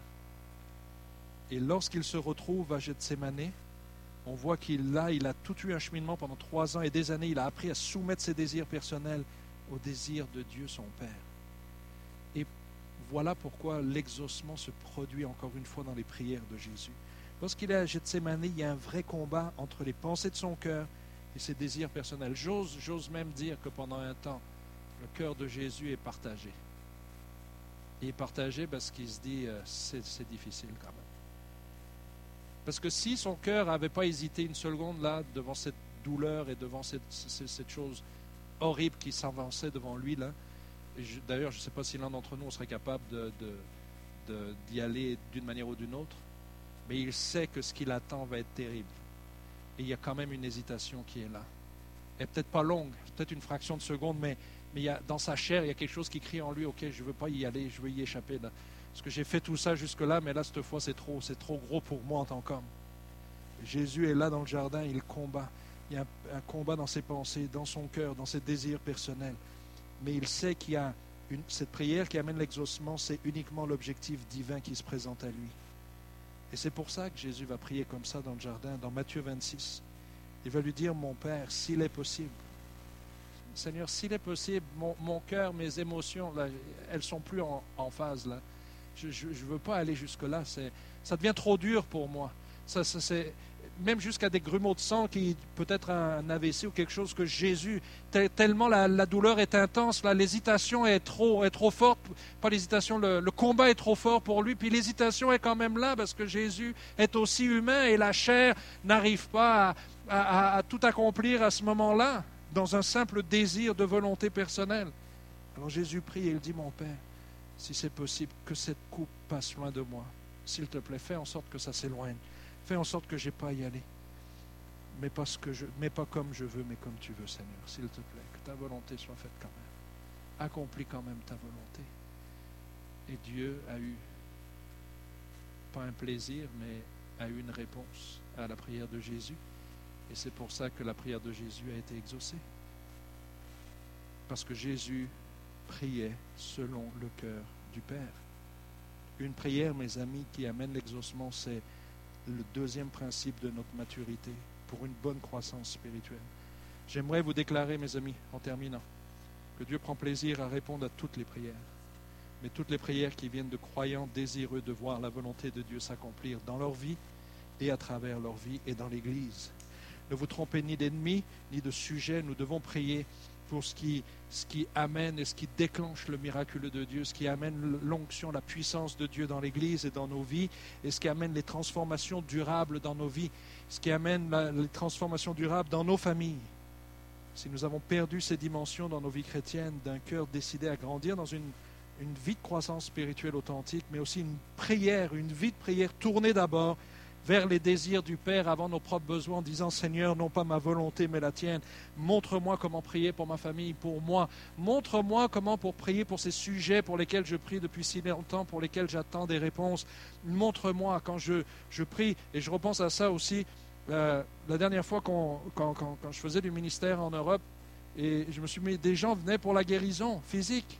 Et lorsqu'il se retrouve à Gethsémanée, on voit qu'il a, il a tout eu un cheminement pendant trois ans et des années. Il a appris à soumettre ses désirs personnels au désir de Dieu, son Père. Et voilà pourquoi l'exaucement se produit encore une fois dans les prières de Jésus. Lorsqu'il est à Gethsémanée, il y a un vrai combat entre les pensées de son cœur et ses désirs personnels. J'ose, j'ose même dire que pendant un temps, le cœur de Jésus est partagé. Il est partagé parce qu'il se dit euh, c'est, c'est difficile quand même. Parce que si son cœur n'avait pas hésité une seconde là devant cette douleur et devant cette, cette, cette chose horrible qui s'avançait devant lui là, et je, d'ailleurs je ne sais pas si l'un d'entre nous serait capable de, de, de, d'y aller d'une manière ou d'une autre, mais il sait que ce qu'il attend va être terrible. Et il y a quand même une hésitation qui est là. Elle n'est peut-être pas longue, peut-être une fraction de seconde, mais, mais il y a, dans sa chair, il y a quelque chose qui crie en lui, ok, je ne veux pas y aller, je veux y échapper là. Parce que j'ai fait tout ça jusque-là, mais là, cette fois, c'est trop, c'est trop gros pour moi en tant qu'homme. Jésus est là dans le jardin, il combat. Il y a un, un combat dans ses pensées, dans son cœur, dans ses désirs personnels. Mais il sait qu'il y a une, cette prière qui amène l'exaucement, c'est uniquement l'objectif divin qui se présente à lui. Et c'est pour ça que Jésus va prier comme ça dans le jardin, dans Matthieu vingt-six. Il va lui dire, mon Père, s'il est possible, Seigneur, s'il est possible, mon, mon cœur, mes émotions, là, elles ne sont plus en, en phase là. Je ne veux pas aller jusque-là. C'est, ça devient trop dur pour moi. Ça, ça, c'est, même jusqu'à des grumeaux de sang, qui peut-être un A V C ou quelque chose que Jésus, tel, tellement la, la douleur est intense, là, l'hésitation est trop, est trop forte. Pas l'hésitation, le, le combat est trop fort pour lui. Puis l'hésitation est quand même là parce que Jésus est aussi humain et la chair n'arrive pas à, à, à tout accomplir à ce moment-là dans un simple désir de volonté personnelle. Alors Jésus prie et il dit, mon Père, si c'est possible, que cette coupe passe loin de moi. S'il te plaît, fais en sorte que ça s'éloigne. Fais en sorte que je n'ai pas à y aller. Mais pas, ce que je, mais pas comme je veux, mais comme tu veux, Seigneur. S'il te plaît, que ta volonté soit faite quand même. Accomplis quand même ta volonté. Et Dieu a eu, pas un plaisir, mais a eu une réponse à la prière de Jésus. Et c'est pour ça que la prière de Jésus a été exaucée. Parce que Jésus priait selon le cœur du Père. Une prière, mes amis, qui amène l'exaucement, c'est le deuxième principe de notre maturité pour une bonne croissance spirituelle. J'aimerais vous déclarer, mes amis, en terminant, que Dieu prend plaisir à répondre à toutes les prières, mais toutes les prières qui viennent de croyants désireux de voir la volonté de Dieu s'accomplir dans leur vie et à travers leur vie et dans l'Église. Ne vous trompez ni d'ennemis, ni de sujets, nous devons prier pour ce qui, ce qui amène et ce qui déclenche le miraculeux de Dieu, ce qui amène l'onction, la puissance de Dieu dans l'Église et dans nos vies, et ce qui amène les transformations durables dans nos vies, ce qui amène la, les transformations durables dans nos familles. Si nous avons perdu ces dimensions dans nos vies chrétiennes, d'un cœur décidé à grandir dans une, une vie de croissance spirituelle authentique, mais aussi une prière, une vie de prière tournée d'abord vers les désirs du Père avant nos propres besoins en disant « Seigneur, non pas ma volonté, mais la tienne. Montre-moi comment prier pour ma famille, pour moi. Montre-moi comment pour prier pour ces sujets pour lesquels je prie depuis si longtemps, pour lesquels j'attends des réponses. Montre-moi quand je, je prie. » Et je repense à ça aussi, euh, la dernière fois qu'on, quand, quand, quand je faisais du ministère en Europe, et je me suis mis, des gens venaient pour la guérison physique.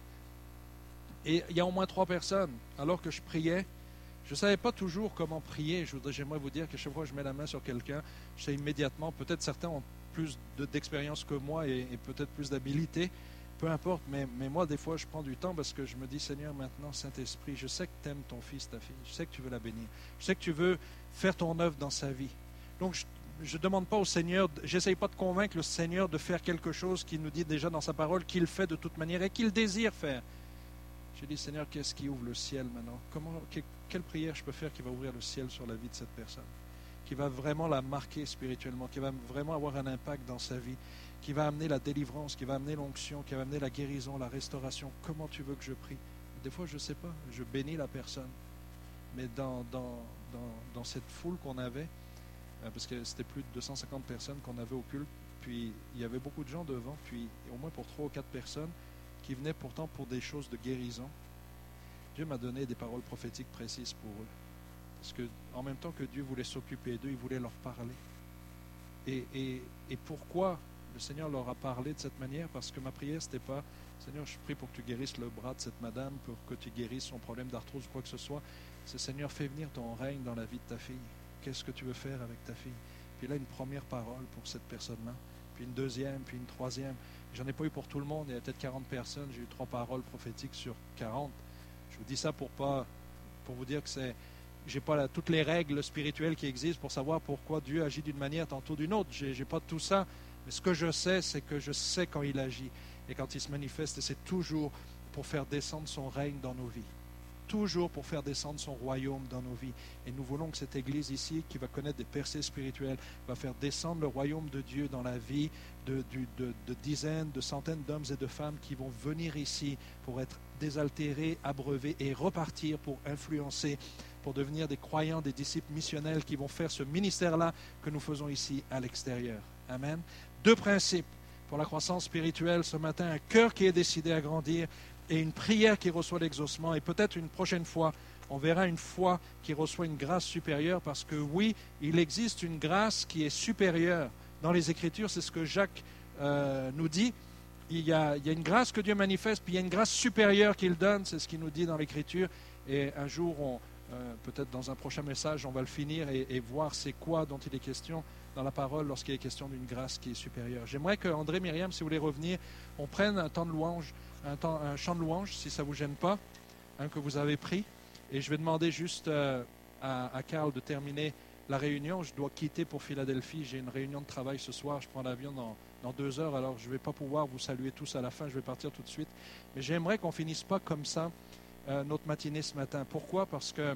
Et il y a au moins trois personnes, alors que je priais, je ne savais pas toujours comment prier. Je voudrais, j'aimerais vous dire que chaque fois que je mets la main sur quelqu'un, je sais immédiatement, peut-être certains ont plus de, d'expérience que moi et, et peut-être plus d'habilité, peu importe, mais, mais moi des fois je prends du temps parce que je me dis, Seigneur, maintenant, Saint-Esprit, je sais que tu aimes ton fils, ta fille, je sais que tu veux la bénir, je sais que tu veux faire ton œuvre dans sa vie. Donc je ne demande pas au Seigneur, j'essaye pas de convaincre le Seigneur de faire quelque chose qu'il nous dit déjà dans sa parole, qu'il fait de toute manière et qu'il désire faire. Je dis, Seigneur, qu'est-ce qui ouvre le ciel maintenant? Comment, quelle prière je peux faire qui va ouvrir le ciel sur la vie de cette personne? Qui va vraiment la marquer spirituellement, qui va vraiment avoir un impact dans sa vie, qui va amener la délivrance, qui va amener l'onction, qui va amener la guérison, la restauration. Comment tu veux que je prie? Des fois, je ne sais pas. Je bénis la personne. Mais dans, dans, dans, dans cette foule qu'on avait, parce que c'était plus de deux cent cinquante personnes qu'on avait au culte, puis il y avait beaucoup de gens devant, puis au moins pour trois ou quatre personnes, qui venaient pourtant pour des choses de guérison. Dieu m'a donné des paroles prophétiques précises pour eux. Parce que en même temps que Dieu voulait s'occuper d'eux, il voulait leur parler. Et, et, et pourquoi le Seigneur leur a parlé de cette manière? Parce que ma prière, ce n'était pas « Seigneur, je prie pour que tu guérisses le bras de cette madame, pour que tu guérisses son problème d'arthrose ou quoi que ce soit. » C'est « Seigneur, fais venir ton règne dans la vie de ta fille. Qu'est-ce que tu veux faire avec ta fille? » Puis là, une première parole pour cette personne-là. Puis une deuxième, puis une troisième. J'en ai pas eu pour tout le monde, il y a peut-être quarante personnes, j'ai eu trois paroles prophétiques sur quarante. Je vous dis ça pour pas, pour vous dire que c'est, j'ai pas la, toutes les règles spirituelles qui existent pour savoir pourquoi Dieu agit d'une manière tantôt d'une autre. J'ai, j'ai pas tout ça, mais ce que je sais, c'est que je sais quand il agit et quand il se manifeste, et c'est toujours pour faire descendre son règne dans nos vies. Toujours pour faire descendre son royaume dans nos vies. Et nous voulons que cette Église ici, qui va connaître des percées spirituelles, va faire descendre le royaume de Dieu dans la vie de, de, de, de dizaines, de centaines d'hommes et de femmes qui vont venir ici pour être désaltérés, abreuvés et repartir pour influencer, pour devenir des croyants, des disciples missionnels qui vont faire ce ministère-là que nous faisons ici à l'extérieur. Amen. Deux principes pour la croissance spirituelle ce matin, un cœur qui est décidé à grandir, et une prière qui reçoit l'exaucement. Et peut-être une prochaine fois, on verra une foi qui reçoit une grâce supérieure, parce que oui, il existe une grâce qui est supérieure. Dans les Écritures, c'est ce que Jacques euh, nous dit. Il y, a, il y a une grâce que Dieu manifeste, puis il y a une grâce supérieure qu'il donne, c'est ce qu'il nous dit dans l'Écriture. Et un jour, on, euh, peut-être dans un prochain message, on va le finir et, et voir c'est quoi dont il est question dans la parole lorsqu'il est question d'une grâce qui est supérieure. J'aimerais que André, Myriam, si vous voulez revenir, on prenne un temps de louange, un, temps, un chant de louange, si ça ne vous gêne pas, hein, que vous avez pris. Et je vais demander juste euh, à, à Carl de terminer la réunion. Je dois quitter pour Philadelphie. J'ai une réunion de travail ce soir. Je prends l'avion dans, dans deux heures, alors je ne vais pas pouvoir vous saluer tous à la fin. Je vais partir tout de suite. Mais j'aimerais qu'on ne finisse pas comme ça euh, notre matinée ce matin. Pourquoi? Parce que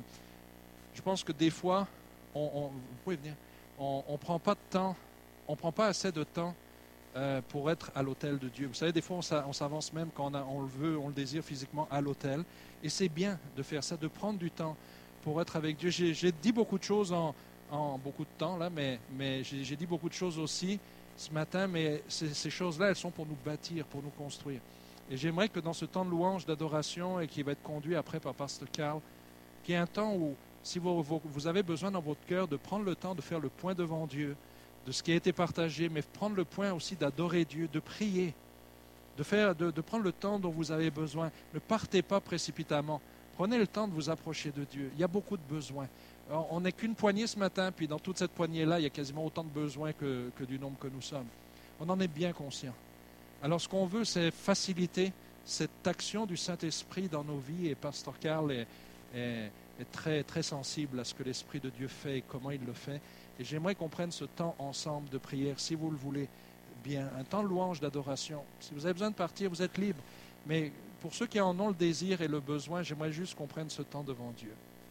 je pense que des fois, on, on, vous pouvez venir, on ne prend pas de temps, on ne prend pas assez de temps Euh, pour être à l'autel de Dieu. Vous savez, des fois, on s'avance même quand on, a, on le veut, on le désire physiquement à l'autel. Et c'est bien de faire ça, de prendre du temps pour être avec Dieu. J'ai, j'ai dit beaucoup de choses en, en beaucoup de temps, là, mais, mais j'ai, j'ai dit beaucoup de choses aussi ce matin, mais ces, ces choses-là, elles sont pour nous bâtir, pour nous construire. Et j'aimerais que dans ce temps de louange, d'adoration, et qui va être conduit après par Pasteur Carl, qu'il y ait un temps où, si vous, vous, vous avez besoin dans votre cœur de prendre le temps de faire le point devant Dieu, de ce qui a été partagé, mais prendre le point aussi d'adorer Dieu, de prier, de, faire, de, de prendre le temps dont vous avez besoin. Ne partez pas précipitamment. Prenez le temps de vous approcher de Dieu. Il y a beaucoup de besoins. Alors, on n'est qu'une poignée ce matin, puis dans toute cette poignée-là, il y a quasiment autant de besoins que, que du nombre que nous sommes. On en est bien conscient. Alors, ce qu'on veut, c'est faciliter cette action du Saint-Esprit dans nos vies, et Pasteur Carl est, est, est très, très sensible à ce que l'Esprit de Dieu fait et comment il le fait. Et j'aimerais qu'on prenne ce temps ensemble de prière, si vous le voulez bien, un temps de louange, d'adoration. Si vous avez besoin de partir, vous êtes libre. Mais pour ceux qui en ont le désir et le besoin, j'aimerais juste qu'on prenne ce temps devant Dieu.